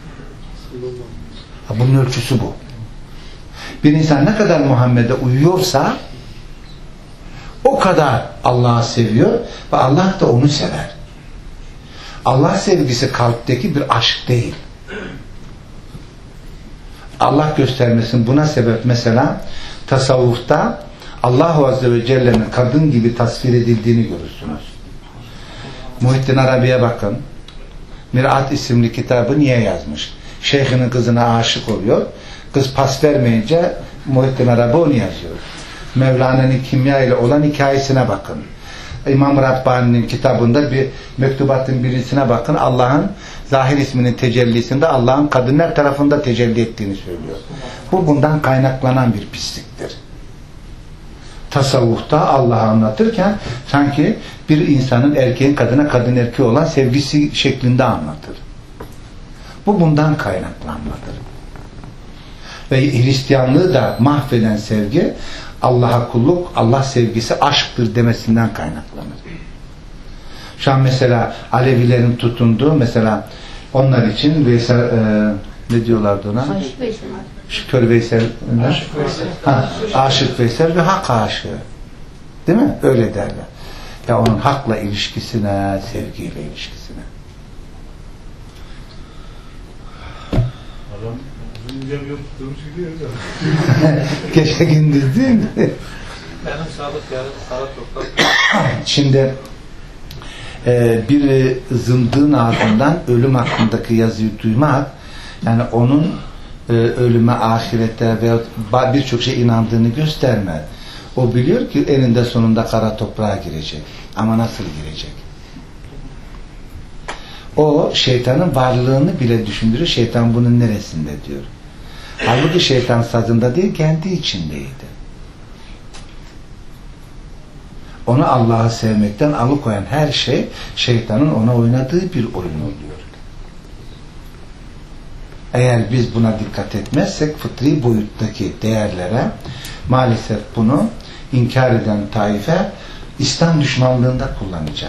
Bunun ölçüsü bu. Bir insan ne kadar Muhammed'e uyuyorsa o O kadar Allah'ı seviyor ve Allah da onu sever. Allah sevgisi kalpteki bir aşk değil. Allah göstermesin, buna sebep mesela tasavvufta Allah Azze ve Celle'nin kadın gibi tasvir edildiğini görürsünüz. Muhittin Arabi'ye bakın. Mirat isimli kitabı niye yazmış? Şeyhinin kızına aşık oluyor. Kız pas vermeyince Muhittin Arabi onu yazıyor. Mevlana'nın kimya ile olan hikayesine bakın. İmam Rabbani'nin kitabında bir mektubatın birisine bakın. Allah'ın zahir isminin tecellisinde Allah'ın kadınlar tarafında tecelli ettiğini söylüyor. Bu bundan kaynaklanan bir pisliktir. Tasavvufta Allah'ı anlatırken sanki bir insanın erkeğin kadına, kadın erkeğe olan sevgisi şeklinde anlatır. Bu bundan kaynaklanmadır. Ve Hristiyanlığı da mahveden sevgi Allah'a kulluk, Allah sevgisi aşktır demesinden kaynaklanır. Şu an mesela Alevilerin tutunduğu mesela onlar için Veysel e, ne diyorlardı ona? Aşık Veysel. Şükür Veysel. Aşık Veysel. Ha, Aşık Veysel ve hak aşığı. Değil mi? Öyle derler. Ya onun hakla ilişkisine, sevgiyle ilişkisine. Adam uzunca bir yol tutturmuş gidiyor hocam. Gece gündüz değil mi? Benim sağlık yarın saat toplam. Şimdi e, bir zındığın ağzından ölüm hakkındaki yazıyı duymak, yani onun e, ölüme, ahirete veya birçok şey inandığını göstermez. O biliyor ki eninde sonunda kara toprağa girecek. Ama nasıl girecek? O şeytanın varlığını bile düşündürüyor. Şeytan bunun neresinde diyor. Halbuki şeytan sazında değil, kendi içindeydi. Onu Allah'ı sevmekten alıkoyan her şey şeytanın ona oynadığı bir oyun oluyor. Eğer biz buna dikkat etmezsek fıtri boyuttaki değerlere maalesef bunu inkar eden taife İslam düşmanlığında kullanacak.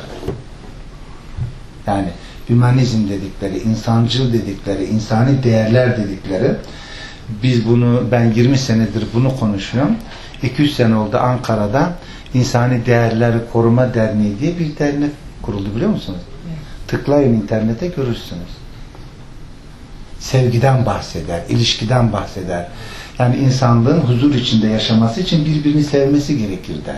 Yani hümanizm dedikleri, insancıl dedikleri, insani değerler dedikleri, biz bunu, ben yirmi senedir bunu konuşuyorum. iki yüz sene oldu Ankara'da İnsani Değerleri Koruma Derneği diye bir dernek kuruldu, biliyor musunuz? Tıklayın internete, görürsünüz. Sevgiden bahseder, ilişkiden bahseder. Yani insanlığın huzur içinde yaşaması için birbirini sevmesi gerekir der.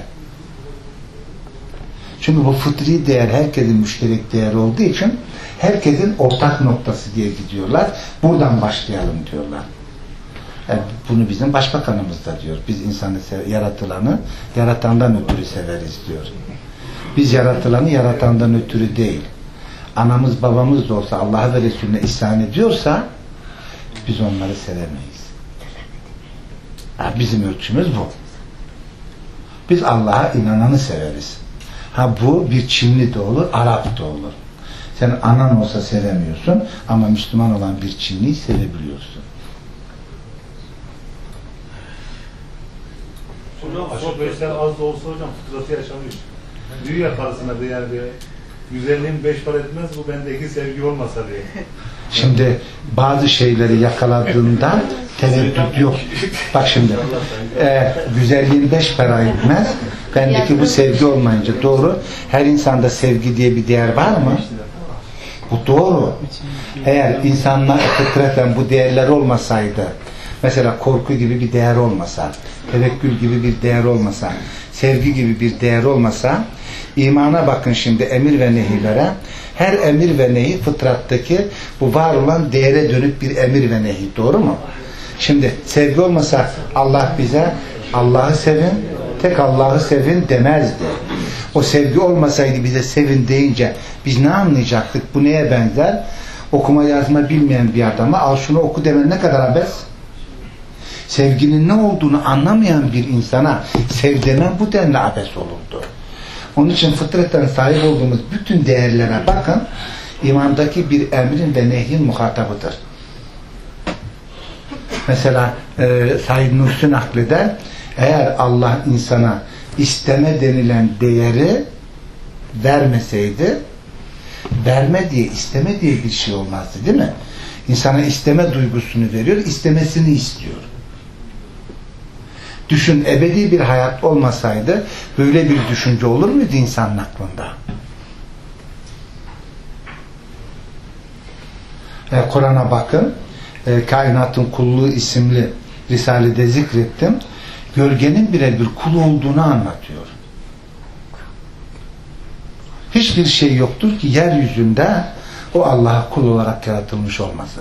Çünkü bu fıtri değer herkesin müşterek değeri olduğu için herkesin ortak noktası diye gidiyorlar. Buradan başlayalım diyorlar. Yani bunu bizim başbakanımız da diyor. Biz insanı yaratılanı yaratandan ötürü severiz diyor. Biz yaratılanı yaratandan ötürü değil. Anamız babamız da olsa Allah'a ve Resulüne ihsan ediyorsa biz onları sevemeyiz. Yani bizim ölçümüz bu. Biz Allah'a inananı severiz. Ha bu bir Çinli de olur, Arap da olur. Sen anan olsa sevemiyorsun ama Müslüman olan bir Çinliyi sevebiliyorsun. Hocam Aşık Veysel az da olsa hocam fıtratı yaşamış. Dünya parasına değer diye. Güzelliğin beş para etmez, bu bendeki sevgi olmasa diye. Şimdi bazı şeyleri yakaladığında tereddüt yok. Bak şimdi e, güzelliğin beş para etmez, bendeki bu sevgi olmayınca doğru. Her insanda sevgi diye bir değer var mı? Bu doğru. Eğer insanlar fıtraten bu değerler olmasaydı, mesela korku gibi bir değer olmasa, tevekkül gibi bir değer olmasa, sevgi gibi bir değer olmasa, imana bakın şimdi, emir ve nehilere. Her emir ve nehi fıtrattaki bu var olan değere dönük bir emir ve nehi. Doğru mu? Şimdi sevgi olmasa Allah bize Allah'ı sevin, tek Allah'ı sevin demezdi. O sevgi olmasaydı bize sevin deyince biz ne anlayacaktık? Bu neye benzer? Okuma yazma bilmeyen bir adama al şunu oku demen ne kadar abes? Sevginin ne olduğunu anlamayan bir insana sev demen bu denli abes olurdu. Onun için fıtraten sahip olduğumuz bütün değerlere bakın, imandaki bir emrin ve nehyin muhatabıdır. Mesela e, Said Nursi nakleder, eğer Allah insana isteme denilen değeri vermeseydi, verme diye, isteme diye bir şey olmazdı, değil mi? İnsana isteme duygusunu veriyor, istemesini istiyor. Düşün, ebedi bir hayat olmasaydı böyle bir düşünce olur muydu insanın aklında? E, Kur'an'a bakın. E, Kainatın Kulluğu isimli Risale'de zikrettim. Gölgenin birebir kul olduğunu anlatıyor. Hiçbir şey yoktur ki yeryüzünde o Allah'a kul olarak yaratılmış olmasın.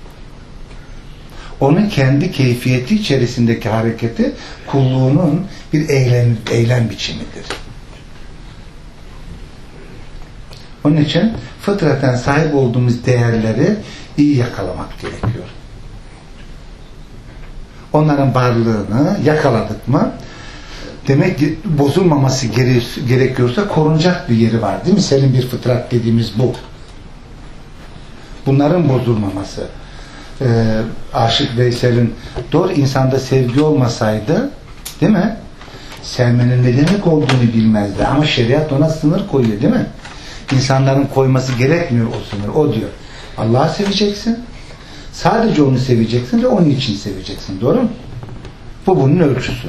Onun kendi keyfiyeti içerisindeki hareketi kulluğunun bir eylem, eylem biçimidir. Onun için fıtraten sahip olduğumuz değerleri iyi yakalamak gerekiyor. Onların varlığını yakaladık mı demek ki bozulmaması gerekiyorsa korunacak bir yeri var değil mi? Senin bir fıtrat dediğimiz bu. Bunların bozulmaması. Ee, Aşık Veysel'in doğru insanda sevgi olmasaydı değil mi? Sevmenin ne demek olduğunu bilmezdi. Ama şeriat ona sınır koyuyor değil mi? İnsanların koyması gerekmiyor o sınır. O diyor. Allah'ı seveceksin. Sadece onu seveceksin ve onun için seveceksin. Doğru mu? Bu bunun ölçüsü.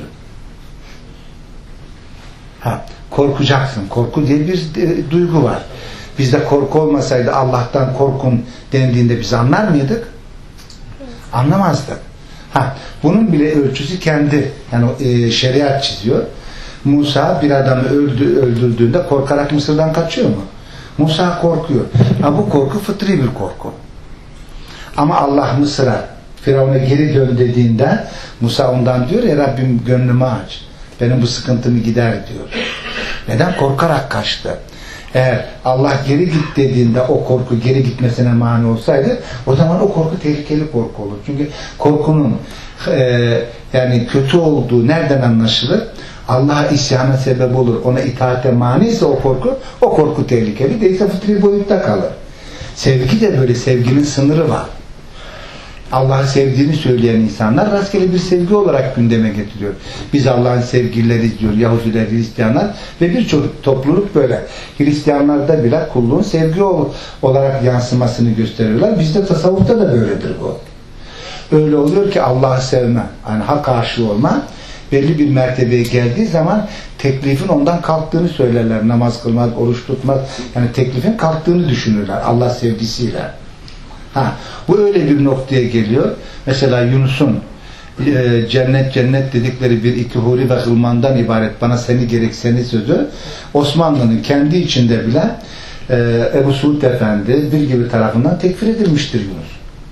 Ha, korkacaksın. Korku diye bir e, duygu var. Bizde korku olmasaydı Allah'tan korkun dendiğinde biz anlar mıydık? Anlamazdık. Ha, bunun bile ölçüsü kendi yani e, şeriat çiziyor. Musa bir adamı öldü, öldürdüğünde korkarak Mısır'dan kaçıyor mu? Musa korkuyor. Ha, bu korku fıtri bir korku. Ama Allah Mısır'a Firavun'a geri dön dediğinde Musa ondan diyor ya Rabbim gönlümü aç. Benim bu sıkıntımı gider diyor. Neden? Korkarak kaçtı. Eğer Allah geri git dediğinde o korku geri gitmesine mani olsaydı o zaman o korku tehlikeli korku olur. Çünkü korkunun e, yani kötü olduğu nereden anlaşılır? Allah'a isyana sebep olur. Ona itaate mani ise o korku o korku tehlikeli. Değilse fıtri boyutta kalır. Sevgi de böyle sevginin sınırı var. Allah'ı sevdiğini söyleyen insanlar rastgele bir sevgi olarak gündeme getiriyor. Biz Allah'ın sevgilileri diyor Yahudiler, Hristiyanlar ve birçok topluluk böyle. Hristiyanlarda bile kulluğun sevgi olarak yansımasını gösteriyorlar. Bizde tasavvufta da böyledir bu. Öyle oluyor ki Allah'ı sevme, yani hak aşığı olma belli bir mertebeye geldiği zaman teklifin ondan kalktığını söylerler. Namaz kılmaz, oruç tutmaz. Yani teklifin kalktığını düşünürler Allah sevgisiyle. Ha, bu öyle bir noktaya geliyor. Mesela Yunus'un e, cennet cennet dedikleri bir iki huri ve hılmandan ibaret bana seni gerek seni sözü Osmanlı'nın kendi içinde bile e, Ebu Suud Efendi bir gibi tarafından tekfir edilmiştir Yunus.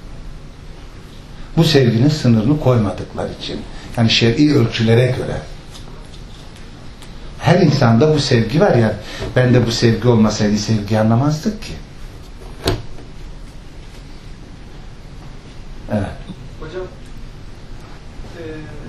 Bu sevginin sınırını koymadıkları için. Yani şer'i ölçülere göre. Her insanda bu sevgi var ya. Bende bu sevgi olmasaydı sevgi anlamazdık ki. Evet. Hocam e,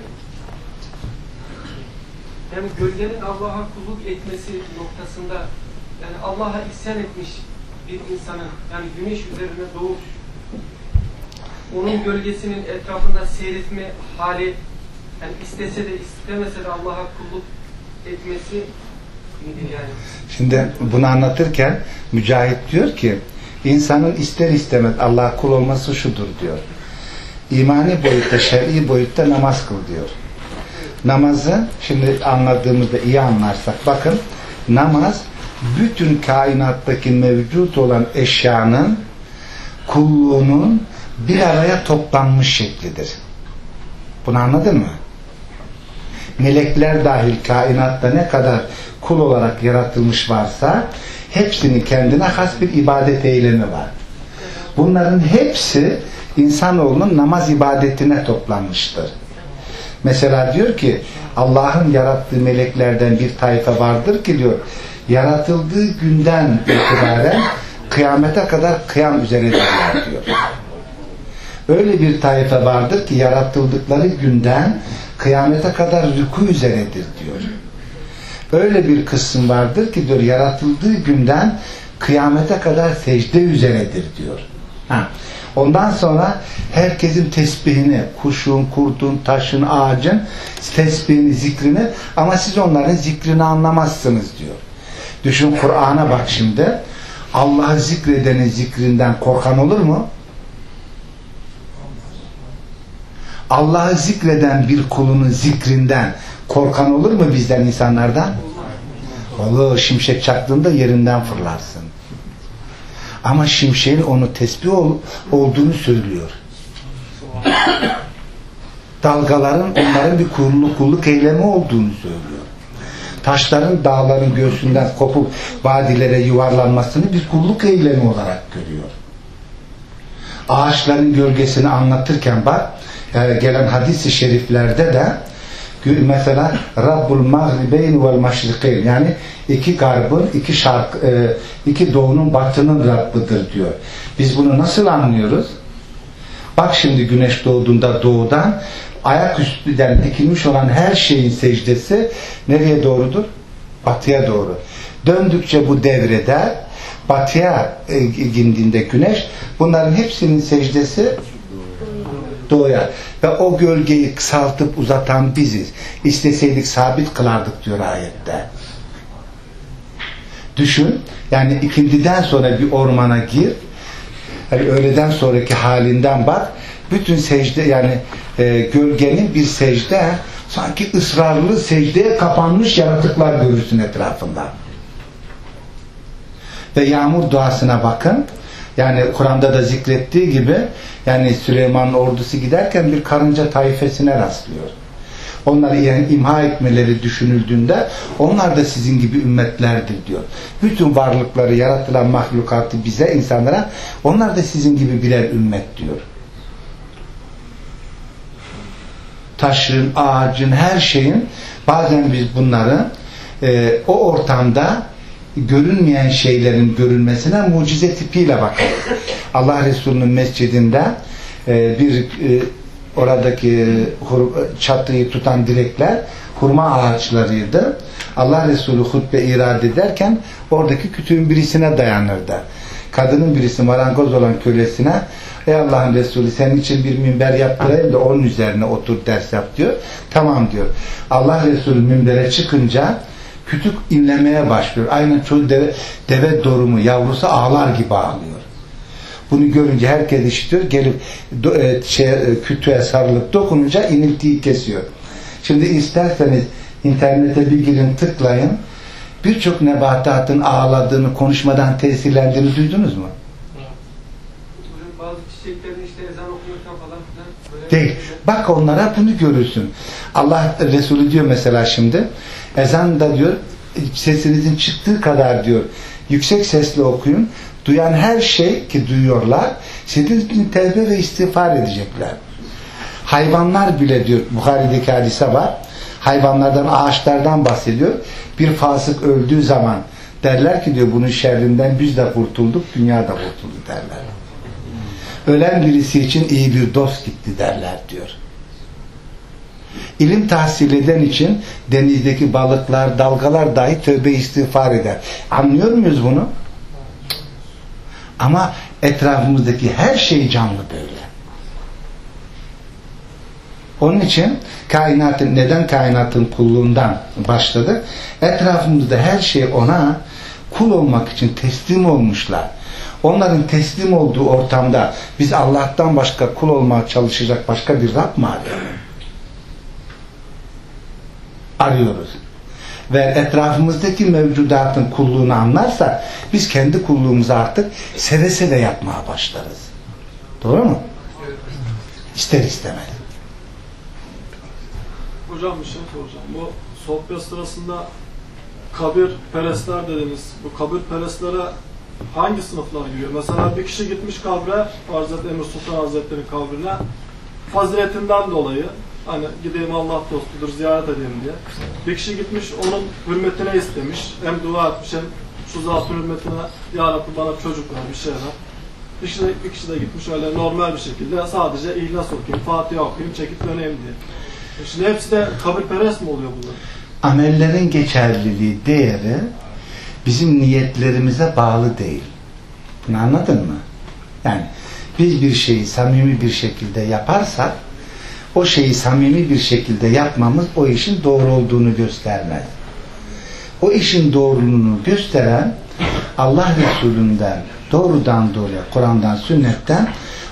yani gölgenin Allah'a kulluk etmesi noktasında yani Allah'a isyan etmiş bir insanın yani güneş üzerine doğup onun gölgesinin etrafında seyretme hali yani istese de istemese de Allah'a kulluk etmesi yani. Şimdi bunu anlatırken Mücahit diyor ki insanın ister istemez Allah'a kul olması şudur diyor. İmani boyutta, şer'i boyutta namaz kıl diyor. Namazı şimdi anladığımızda iyi anlarsak bakın namaz bütün kainattaki mevcut olan eşyanın kulluğunun bir araya toplanmış şeklidir. Bunu anladın mı? Melekler dahil kainatta ne kadar kul olarak yaratılmış varsa hepsinin kendine has bir ibadet eylemi var. Bunların hepsi insanoğlunun namaz ibadetine toplanmıştır. Mesela diyor ki Allah'ın yarattığı meleklerden bir tayfa vardır ki diyor yaratıldığı günden itibaren kıyamete kadar kıyam üzeredirler diyor. Öyle bir tayfa vardır ki yaratıldıkları günden kıyamete kadar rükû üzeredir diyor. Öyle bir kısım vardır ki diyor yaratıldığı günden kıyamete kadar secde üzeredir diyor. Ha. Ondan sonra herkesin tesbihini, kuşun, kurdun, taşın, ağacın tesbihini, zikrini ama siz onların zikrini anlamazsınız diyor. Düşün Kur'an'a bak şimdi. Allah'ı zikredenin zikrinden korkan olur mu? Allah'ı zikreden bir kulunun zikrinden korkan olur mu bizden, insanlardan? Olur. Şimşek çaktığında yerinden fırlarsın. Ama şimşeğin onu tesbih ol, olduğunu söylüyor. Dalgaların onların bir kulluk, kulluk eylemi olduğunu söylüyor. Taşların dağların göğsünden kopup vadilere yuvarlanmasını bir kulluk eylemi olarak görüyor. Ağaçların gölgesini anlatırken bak, gelen hadis-i şeriflerde de mesela Rabbul Mağribeyn vel Maşrikeyn, yani iki garbın, iki şark, iki doğunun batının Rabbidir diyor. Biz bunu nasıl anlıyoruz? Bak şimdi güneş doğduğunda doğudan ayaküstüden dikilmiş olan her şeyin secdesi nereye doğrudur? Batıya doğru. Döndükçe bu devrede batıya e, indiğinde güneş, bunların hepsinin secdesi doğuya. Ve o gölgeyi kısaltıp uzatan biziz. İsteseydik sabit kılardık diyor ayette. Düşün, yani ikindiden sonra bir ormana gir, yani öğleden sonraki halinden bak, bütün secde, yani e, gölgenin bir secde, sanki ısrarlı secdeye kapanmış yaratıklar görürsün etrafında. Ve yağmur duasına bakın, yani Kur'an'da da zikrettiği gibi, yani Süleyman'ın ordusu giderken bir karınca taifesine rastlıyor. Onları yani imha etmeleri düşünüldüğünde onlar da sizin gibi ümmetlerdir diyor. Bütün varlıkları, yaratılan mahlukatı bize, insanlara, onlar da sizin gibi birer ümmet diyor. Taşın, ağacın, her şeyin, bazen biz bunları e, o ortamda görünmeyen şeylerin görünmesine mucize tipiyle bakarız. Allah Resulü'nün mescidinde e, bir e, oradaki çatıyı tutan direkler hurma ağaçlarıydı. Allah Resulü hutbe irad ederken oradaki kütüğün birisine dayanırdı. Kadının birisi marangoz olan kölesine, ey Allah'ın Resulü, senin için bir minber yaptırayım da onun üzerine otur ders yap diyor. Tamam diyor. Allah Resulü minbere çıkınca kütük inlemeye başlıyor. Aynen çoğu deve, deve dorumu yavrusu ağlar gibi ağlıyor. Bunu görünce herkes işitiyor. Gelip do, e, şey, kütüğe sarılıp dokununca iniltiyi kesiyor. Şimdi isterseniz internete bir girin, tıklayın. Birçok nebatatın ağladığını, konuşmadan tesirlendiğini duydunuz mu? Bazı çiçeklerin işte ezan okunurken falan filan. Değil. Bak onlara bunu görürsün. Allah Resulü diyor mesela şimdi, ezan da diyor, sesinizin çıktığı kadar diyor, yüksek sesle okuyun. Duyan her şey ki duyuyorlar, sizin için tevbe ve istiğfar edecekler. Hayvanlar bile diyor, Buhari'deki hadise var, hayvanlardan, ağaçlardan bahsediyor. Bir fasık öldüğü zaman derler ki diyor, bunun şerrinden biz de kurtulduk, dünya da kurtuldu derler. Ölen birisi için iyi bir dost gitti derler diyor. İlim tahsil eden için denizdeki balıklar, dalgalar dahi tövbe istiğfar eder. Anlıyor muyuz bunu? Ama etrafımızdaki her şey canlı böyle. Onun için kainatın, neden kainatın kulluğundan başladık? Etrafımızda her şey ona kul olmak için teslim olmuşlar. Onların teslim olduğu ortamda biz Allah'tan başka kul olmaya çalışacak başka bir Rab mı arıyoruz? Arıyoruz. Ve etrafımızdaki mevcudatın kulluğunu anlarsak biz kendi kulluğumuzu artık seve seve yapmaya başlarız. Doğru mu? İster istemez. Hocam bir şey soracağım. Bu sohbet sırasında kabir perestler dediniz. Bu kabir perestlere hangi sınıflar giriyor? Mesela bir kişi gitmiş kabre, Hazreti Emir Sultan Hazretleri'nin kabrine, faziletinden dolayı, hani gideyim Allah dostudur ziyaret edeyim diye. Bir kişi gitmiş onun hürmetine istemiş. Hem dua etmiş hem şu zatın hürmetine, ya Rabbi bana çocuk ver, bir şey ver. Bir kişi, de, bir kişi de gitmiş öyle normal bir şekilde sadece İhlas okuyayım, Fatiha okuyayım, çekip döneyim diye. Şimdi hepsi de kabirperest mi oluyor bunlar? Amellerin geçerliliği, değeri bizim niyetlerimize bağlı değil. Bunu anladın mı? Yani biz bir şeyi samimi bir şekilde yaparsak o şeyi samimi bir şekilde yapmamız o işin doğru olduğunu göstermez. O işin doğruluğunu gösteren Allah Resulü'nden doğrudan doğruya, Kur'an'dan, sünnetten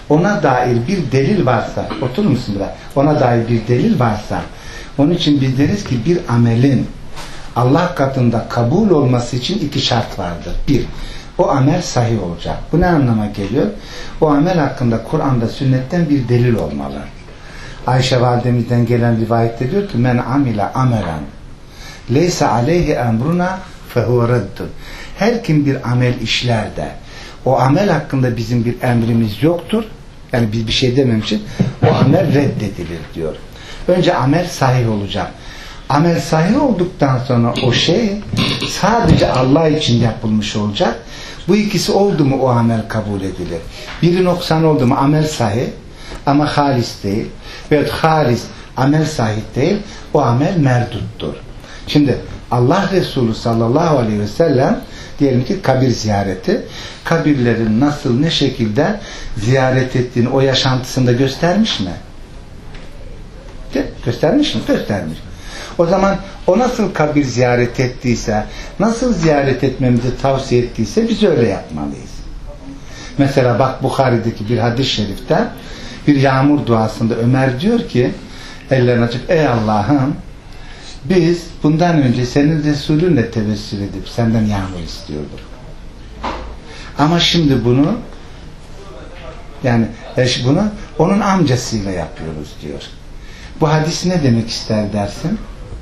ona dair bir delil varsa, oturur musun burada? Ona dair bir delil varsa, onun için biz deriz ki bir amelin Allah katında kabul olması için iki şart vardır. Bir, o amel sahih olacak. Bu ne anlama geliyor? O amel hakkında Kur'an'da, sünnetten bir delil olmalı. Ayşe validemizden gelen rivayette diyor ki men amile amelen leysa aleyhi emruna fehuve reddun. Her kim bir amel işler de o amel hakkında bizim bir emrimiz yoktur, yani biz bir şey dememişiz, o amel reddedilir diyor. Önce amel sahih olacak. Amel sahih olduktan sonra o şey sadece Allah için yapılmış olacak. Bu ikisi oldu mu o amel kabul edilir. Biri noksan oldu mu amel sahih ama halis değil. Veyahut halis amel sahih değil, o amel merduttur. Şimdi Allah Resulü sallallahu aleyhi ve sellem diyelim ki kabir ziyareti, kabirlerin nasıl ne şekilde ziyaret ettiğini o yaşantısında göstermiş mi? De, göstermiş mi? Göstermiş. O zaman o nasıl kabir ziyaret ettiyse, nasıl ziyaret etmemizi tavsiye ettiyse biz öyle yapmalıyız. Mesela bak Bukhari'deki bir hadis-i şerifte bir yağmur duasında Ömer diyor ki ellerini açıp ey Allah'ım biz bundan önce senin Resulünle tevessül edip senden yağmur istiyorduk. Ama şimdi bunu yani bunu onun amcasıyla yapıyoruz diyor. Bu hadis ne demek ister dersin?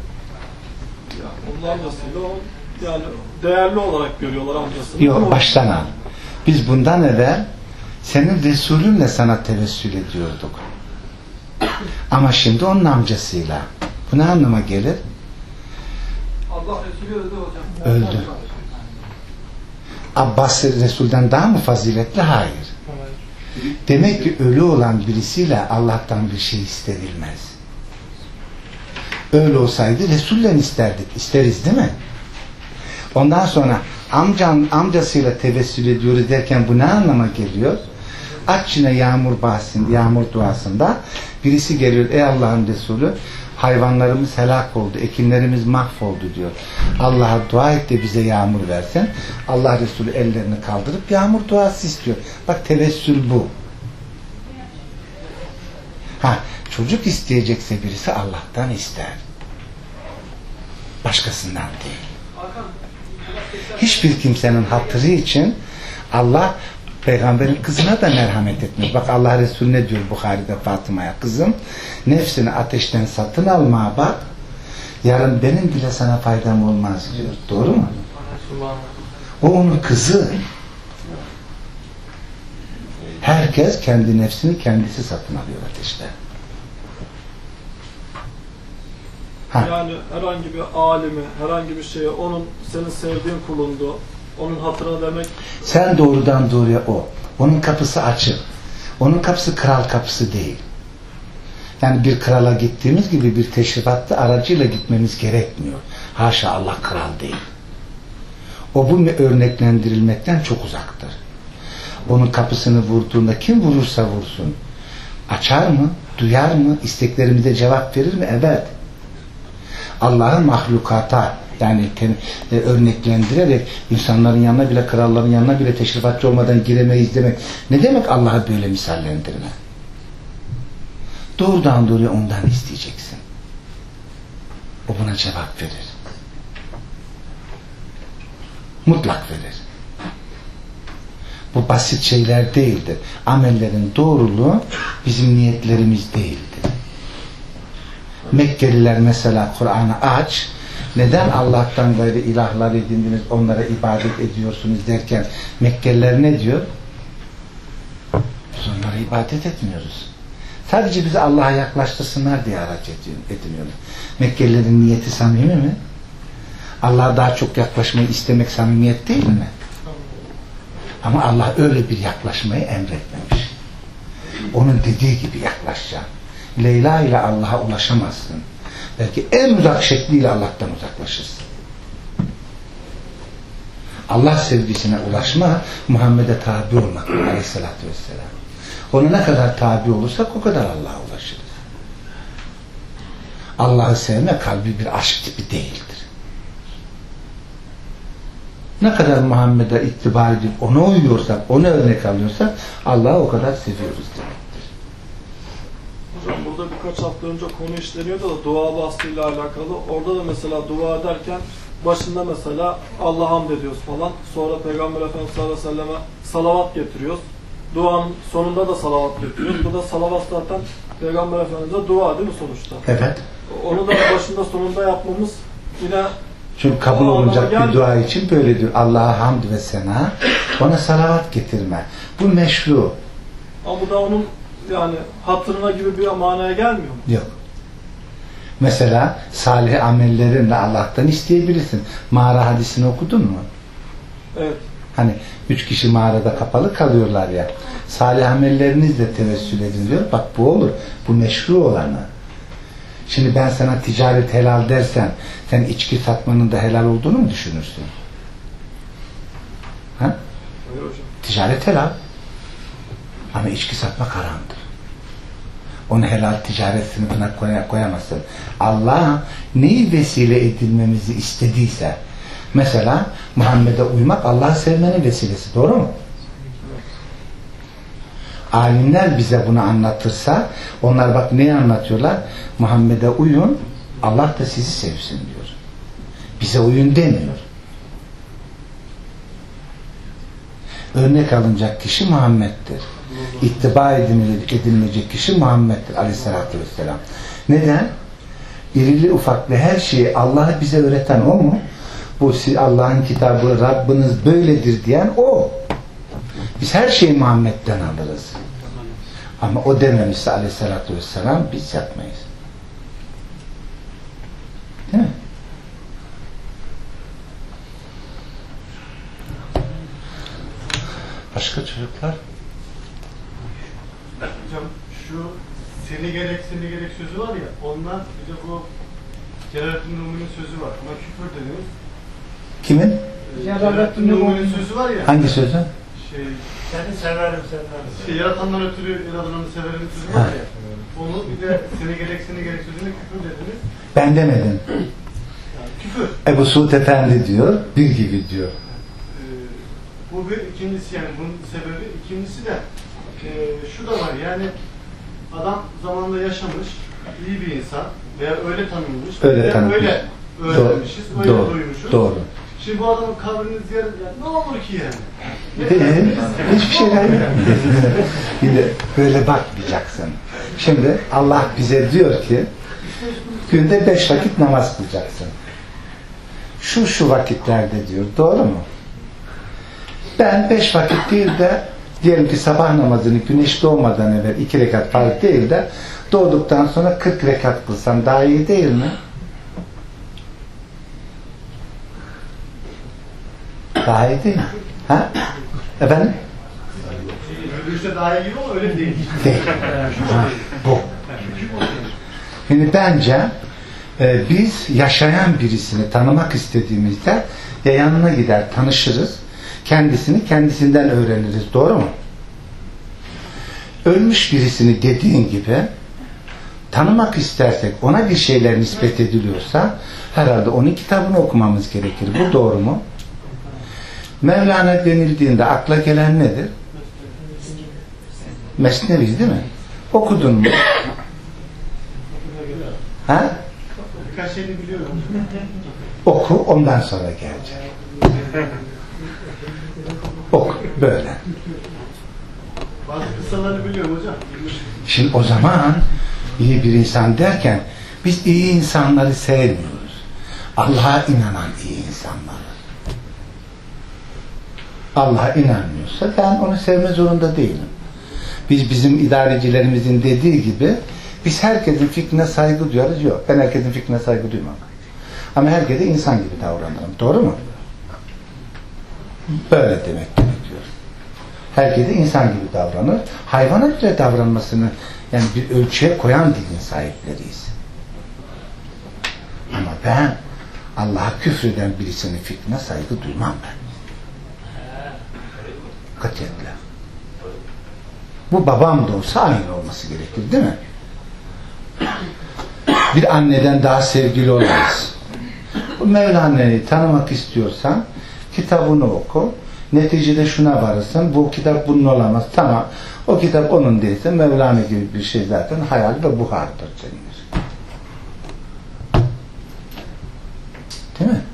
Onun amcasıyla o yani değerli olarak görüyorlar amcasını. Yok, baştan al. Biz bundan evvel senin Resulünle sana tevessül ediyorduk. Ama şimdi onun amcasıyla. Bu ne anlama gelir? Allah Resulü öldü hocam. Öldü. Abbas Resul'den daha mı faziletli? Hayır. Demek ki ölü olan birisiyle Allah'tan bir şey istenilmez. Öyle olsaydı Resul'le isterdik. İsteriz değil mi? Ondan sonra amcan, amcasıyla tevessül ediyoruz derken bu ne anlama geliyor? Aç yine yağmur bahsinde, yağmur duasında birisi geliyor, ey Allah'ın Resulü hayvanlarımız helak oldu, ekinlerimiz mahvoldu diyor. Allah'a dua et de bize yağmur versin. Allah Resulü ellerini kaldırıp yağmur duası istiyor. Bak tevessül bu. Ha, çocuk isteyecekse birisi Allah'tan ister. Başkasından değil. Hiçbir kimsenin hatırı için Allah Peygamberin kızına da merhamet etmiş. Bak Allah Resulü ne diyor Bukhari'de Fatıma'ya? Kızım nefsini ateşten satın almaya bak. Yarın benim bile sana faydam olmaz diyor. Doğru mu? O onun kızı. Herkes kendi nefsini kendisi satın alıyor ateşte. Ha. Yani herhangi bir alimi, herhangi bir şeye onun senin sevdiğin kulundu. Onun hatırına demek. Sen doğrudan doğruya o. Onun kapısı açık. Onun kapısı kral kapısı değil. Yani bir krala gittiğimiz gibi bir teşrifatlı aracıyla gitmemiz gerekmiyor. Haşa, Allah kral değil. O bu örneklendirilmekten çok uzaktır. Onun kapısını vurduğunda kim vurursa vursun açar mı? Duyar mı? İsteklerimize cevap verir mi? Evet. Allah'ın mahlukata yani e, örneklendirerek insanların yanına bile, kralların yanına bile teşrifatçı olmadan giremeyiz demek. Ne demek Allah'a böyle misallendirme? Doğrudan doğruya ondan isteyeceksin. O buna cevap verir. Mutlak verir. Bu basit şeyler değildir. Amellerin doğruluğu bizim niyetlerimiz değildir. Mekkeliler mesela Kur'an'ı aç, neden Allah'tan gayrı ilahlar edindiniz, onlara ibadet ediyorsunuz derken Mekkeliler ne diyor? Biz onlara ibadet etmiyoruz. Sadece bizi Allah'a yaklaştırsınlar diye araç ediniyorlar. Mekkelilerin niyeti samimi mi? Allah'a daha çok yaklaşmayı istemek samimiyet değil mi? Ama Allah öyle bir yaklaşmayı emretmemiş. Onun dediği gibi yaklaşacaksın. Leyla ile Allah'a ulaşamazsın. Belki en uzak şekliyle Allah'tan uzaklaşırsın. Allah sevgisine ulaşma, Muhammed'e tabi olmak aleyhissalatü vesselam. Ona ne kadar tabi olursak o kadar Allah'a ulaşırız. Allah'ı sevme kalbi bir aşk tipi değildir. Ne kadar Muhammed'e ittiba edip ona uyuyorsak, ona örnek alıyorsak Allah'ı o kadar seviyoruz demektir. Hocam burada birkaç hafta önce konu işleniyordu da dua bastığıyla alakalı. Orada da mesela dua ederken başında mesela Allah'a hamd ediyoruz falan. Sonra Peygamber Efendimiz sallallahu aleyhi ve selleme salavat getiriyoruz. Duanın sonunda da salavat getiriyoruz. Bu da salavat zaten Peygamber Efendimiz'e dua değil mi sonuçta? Evet. Onu da başında sonunda yapmamız yine Çünkü kabul olunacak bir dua için böyle diyor. Allah'a hamd ve sena, ona salavat getirme. Bu meşru. Ama bu da onun yani hatırına gibi bir manaya gelmiyor mu? Yok. Mesela salih amellerinle Allah'tan isteyebilirsin. Mağara hadisini okudun mu? Evet. Hani üç kişi mağarada kapalı kalıyorlar ya. Salih amellerinizle tevessül edin diyor. Bak bu olur. Bu meşru olanı. Şimdi ben sana ticaret helal dersen sen içki satmanın da helal olduğunu mu düşünürsün? Ha? Öyle hocam. Ticaret helal. Ama içki satmak haramdır. Onu helal ticaret sınıfına koy koyamazsın. Allah neyi vesile edilmemizi istediyse, mesela Muhammed'e uymak Allah'ı sevmenin vesilesi. Doğru mu? Alimler bize bunu anlatırsa, onlar bak neyi anlatıyorlar? Muhammed'e uyun, Allah da sizi sevsin diyor. Bize uyun demiyor. Örnek alınacak kişi Muhammed'dir. İttiba edilmeyecek kişi Muhammed'dir aleyhissalatü vesselam. Neden? İrili ufaklı her şeyi Allah'ı bize öğreten o mu? Bu Allah'ın kitabı, Rabbiniz böyledir diyen o. Biz her şeyi Muhammed'den alırız. Ama o dememişse aleyhissalatü vesselam biz yapmayız. Değil mi? Başka çocuklar? Hocam şu seni gerek seni gerek sözü var ya, ondan bir de bu Celaleddin Rumi'nin sözü var. Buna küfür dediniz. Kimin? Celaleddin Rumi'nin sözü var ya. Hangi sözü? Şey, Seni severim senden. şey yaratandan ötürü yaratanı severim sözü var ya. Onu bir de seni gerek seni gerek sözüne küfür dediniz. Ben demedim. Yani küfür. Ebu Suud Efendi diyor, bir gibi diyor. Ee, bu bir ikincisi yani bunun sebebi. İkincisi de e, şu da var yani adam zamanında yaşamış, iyi bir insan veya öyle tanınmış, Öyle veya tanınmış. öyle öğrenmişiz, öyle Doğru, duymuşuz. doğru. Şimdi bu adamın kabrini ziyaret yani ne olur ki yani? Değil, hiçbir şey değil. Şimdi böyle bakmayacaksın. Şimdi Allah bize diyor ki günde beş vakit namaz kılacaksın. Şu şu vakitlerde diyor. Doğru mu? Ben beş vakit değil de diyelim ki sabah namazını güneş doğmadan evvel iki rekat farz değil de doğduktan sonra kırk rekat kılsam daha iyi değil mi? Daha iyi değil mi? Ha? Efendim? Görüşte daha iyi gibi ama öyle değil. Değil. Ha, bu. Şimdi bence e, biz yaşayan birisini tanımak istediğimizde ya yanına gider tanışırız, kendisini kendisinden öğreniriz. Doğru mu? Ölmüş birisini dediğin gibi tanımak istersek, ona bir şeyler nispet ediliyorsa herhalde onun kitabını okumamız gerekir. Bu doğru mu? Mevlana denildiğinde akla gelen nedir? Mesnevi değil mi? Okudun mu? Ha? Birkaç şeyini biliyorum. Oku, ondan sonra gelecek. Oku, böyle. Bazı kıssaları biliyorum hocam. Şimdi o zaman iyi bir insan derken biz iyi insanları sevmiyoruz. Allah'a inanan iyi insanları. Allah'a inanmıyorsa ben onu sevme zorunda değilim. Biz bizim idarecilerimizin dediği gibi biz herkesin fikrine saygı duyarız. Yok. Ben herkesin fikrine saygı duymam. Ama herkese insan gibi davranırım. Doğru mu? Böyle demek gerekiyor. Herkese insan gibi davranır. Hayvana göre davranmasını yani bir ölçüye koyan dilin sahipleriyiz. Ama ben Allah'a küfreden birisinin fikrine saygı duymam ben. Katiyetle. Bu babam da olsa aynı olması gerekir değil mi? Bir anneden daha sevgili olmaz. Bu Mevlana'yı tanımak istiyorsan Kitabını oku. Neticede şuna varırsın. Bu kitap bunun olamaz. Tamam. O kitap onun değilse Mevlana gibi bir şey zaten hayal ve buhardır denilir. Değil mi?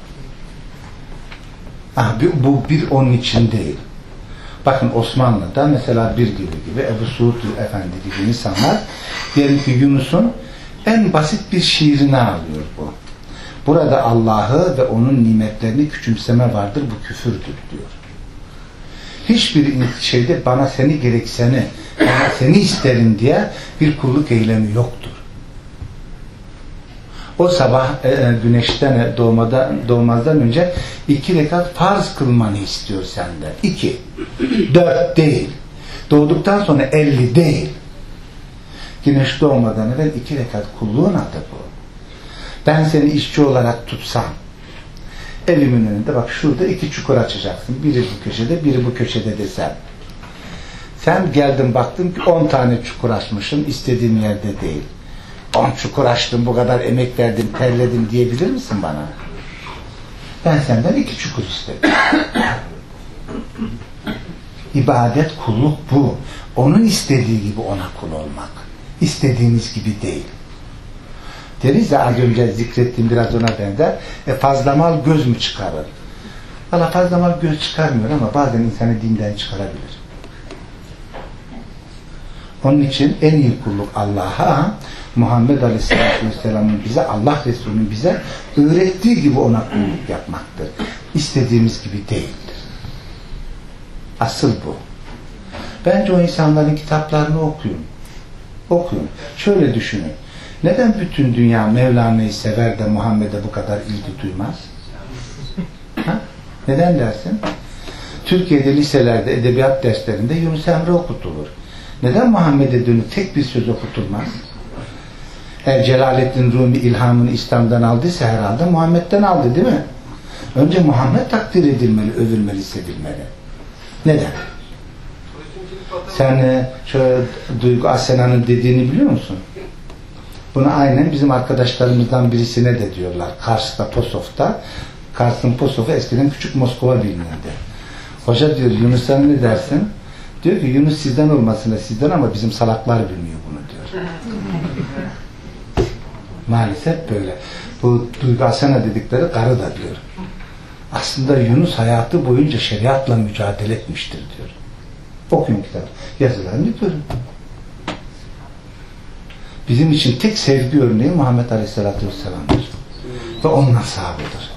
Ha, bu bir onun için değil. Bakın Osmanlı'da mesela bir gibi gibi Ebu Suud Efendi gibi insanlar diyelim ki Yunus'un en basit bir şiirini alıyor bu. Burada Allah'ı ve onun nimetlerini küçümseme vardır, bu küfürdür diyor. Hiçbir şeyde bana seni gerek seni, bana seni isterim diye bir kulluk eylemi yoktur. O sabah e, güneşten doğmadan, doğmazdan önce iki rekat farz kılmanı istiyor senden. İki. Dört değil. Doğduktan sonra elli değil. Güneş doğmadan evvel iki rekat kulluğun adı bu. Ben seni işçi olarak tutsam, evimin önünde bak şurada iki çukur açacaksın. Biri bu köşede, biri bu köşede desem. Sen geldin baktın ki on tane çukur açmışım, istediğim yerde değil. On çukur açtım, bu kadar emek verdim, terledim diyebilir misin bana? Ben senden iki çukur istedim. İbadet, kulluk bu. Onun istediği gibi ona kul olmak. İstediğiniz gibi değil. Deriz ya az önce zikrettiğim biraz ona benzer. E fazla mal göz mü çıkarır? Valla fazla mal göz çıkarmıyor ama bazen insanı dinden çıkarabilir. Onun için en iyi kulluk Allah'a, Muhammed Aleyhisselatü Vesselam'ın bize, Allah Resulü'nün bize öğrettiği gibi ona kulluk yapmaktır. İstediğimiz gibi değildir. Asıl bu. Bence o insanların kitaplarını okuyun. Okuyun. Şöyle düşünün. Neden bütün dünya Mevlana'yı sever de Muhammed'e bu kadar ilgi duymaz? Ha? Neden dersin? Türkiye'de liselerde, edebiyat derslerinde Yunus Emre okutulur. Neden Muhammed'e dönük tek bir söz okutulmaz? Eğer Celaleddin Rumi ilhamını İslam'dan aldıysa herhalde Muhammed'den aldı değil mi? Önce Muhammed takdir edilmeli, övülmeli, sevilmeli. Neden? Sen şöyle Duygu Asena'nın dediğini biliyor musun? Bunu aynen bizim arkadaşlarımızdan birisine de diyorlar. Kars'ta, Posof'ta. Kars'ın Posof'u eskiden Küçük Moskova bilinirdi. Hoca diyor, Yunus'a ne dersin? Diyor ki Yunus sizden olmasına sizden ama bizim salaklar bilmiyor bunu diyor. Maalesef böyle. Bu Duygu Asena dedikleri karı da diyor. Aslında Yunus hayatı boyunca şeriatla mücadele etmiştir diyor. Okuyun kitabı. Yazılarını görün. Bizim için tek sevgi örneği Muhammed Aleyhisselatü Vesselam'dır. Ve onun ashabıdır.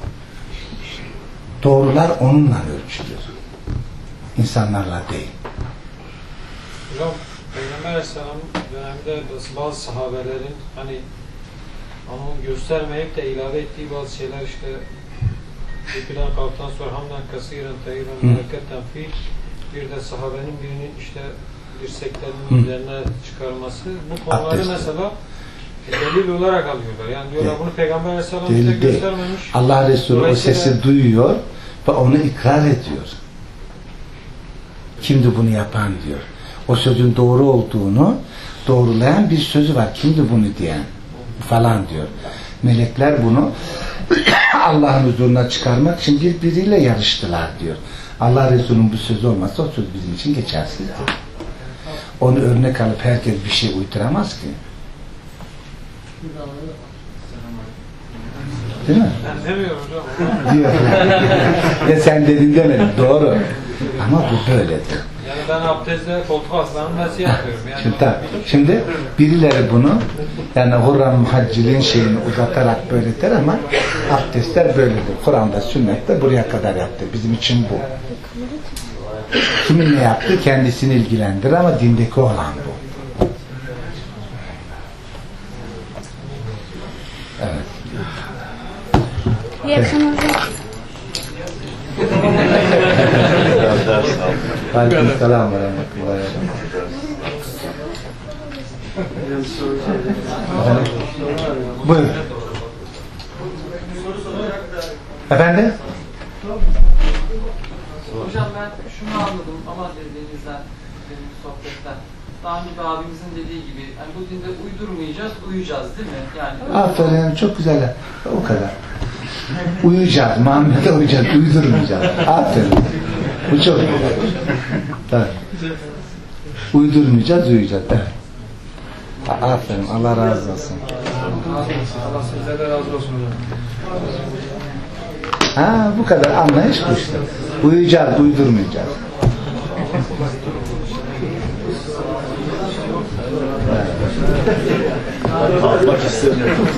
Doğrular onunla ölçülür. İnsanlarla değil. Hocam, Peygamber Aleyhisselam'ın döneminde bazı sahabelerin hani onu göstermeyip de ilave ettiği bazı şeyler işte Zikirden kalktıktan sonra hamdan kasiren tayyiben bereketten fiil bir de sahabenin birinin işte dirseklerinin üzerine çıkarması bu konuları Abdest. mesela delil olarak alıyorlar. Yani diyorlar bunu Peygamber Aleyhisselam bize göstermemiş. Allah Resulü o sesi duyuyor ve onu ikrar ediyor. Kimdi bunu yapan diyor. O sözün doğru olduğunu doğrulayan bir sözü var. Kimdi bunu diyen? Falan diyor. Melekler bunu Allah'ın huzuruna çıkarmak için birbiriyle yarıştılar diyor. Allah Resulü'nün bu sözü olmazsa o söz bizim için geçersizdir. Onu örnek alıp herkes bir şey uyduramaz ki. Değil mi? Ben demiyorum hocam. Diyor. Ya sen dedin demedim. Doğru. Ama bu böyledir. Yani ben abdestle koltuk aslanım nasıl yapıyorum? Yani Şimdi, şimdi birileri bunu yani Hurram Haccil'in şeyini uzatarak böyle der ama abdestler böyledir. Kur'an'da, sünnette buraya kadar yaptı. Bizim için bu. Kimin ne yaptığı kendisini ilgilendirir ama dindeki olan bu. Evet. İyi akşamlar hocam. Aleykümselam ve rahmetullahi ve berekatuhu. Buyurun. Efendim? Hocam ben şunu anladım ama dediğinizden, dediğiniz sohbetten. Daha önce bir abimizin dediği gibi yani bu dinde uydurmayacağız, uyuyacağız değil mi? Yani Aferin, çok güzel. O kadar. Uyuyacağız. Muhammed'e uyuyacağız. Uydurmayacağız. Aferin. Bu çok güzel. Evet. Uydurmayacağız, uyuyacağız. Evet. Aferin. Allah razı olsun. Allah size de razı olsun hocam. Ha, bu kadar anlayış bu işte. Uyuyacağız, uydurmayacağız. Evet.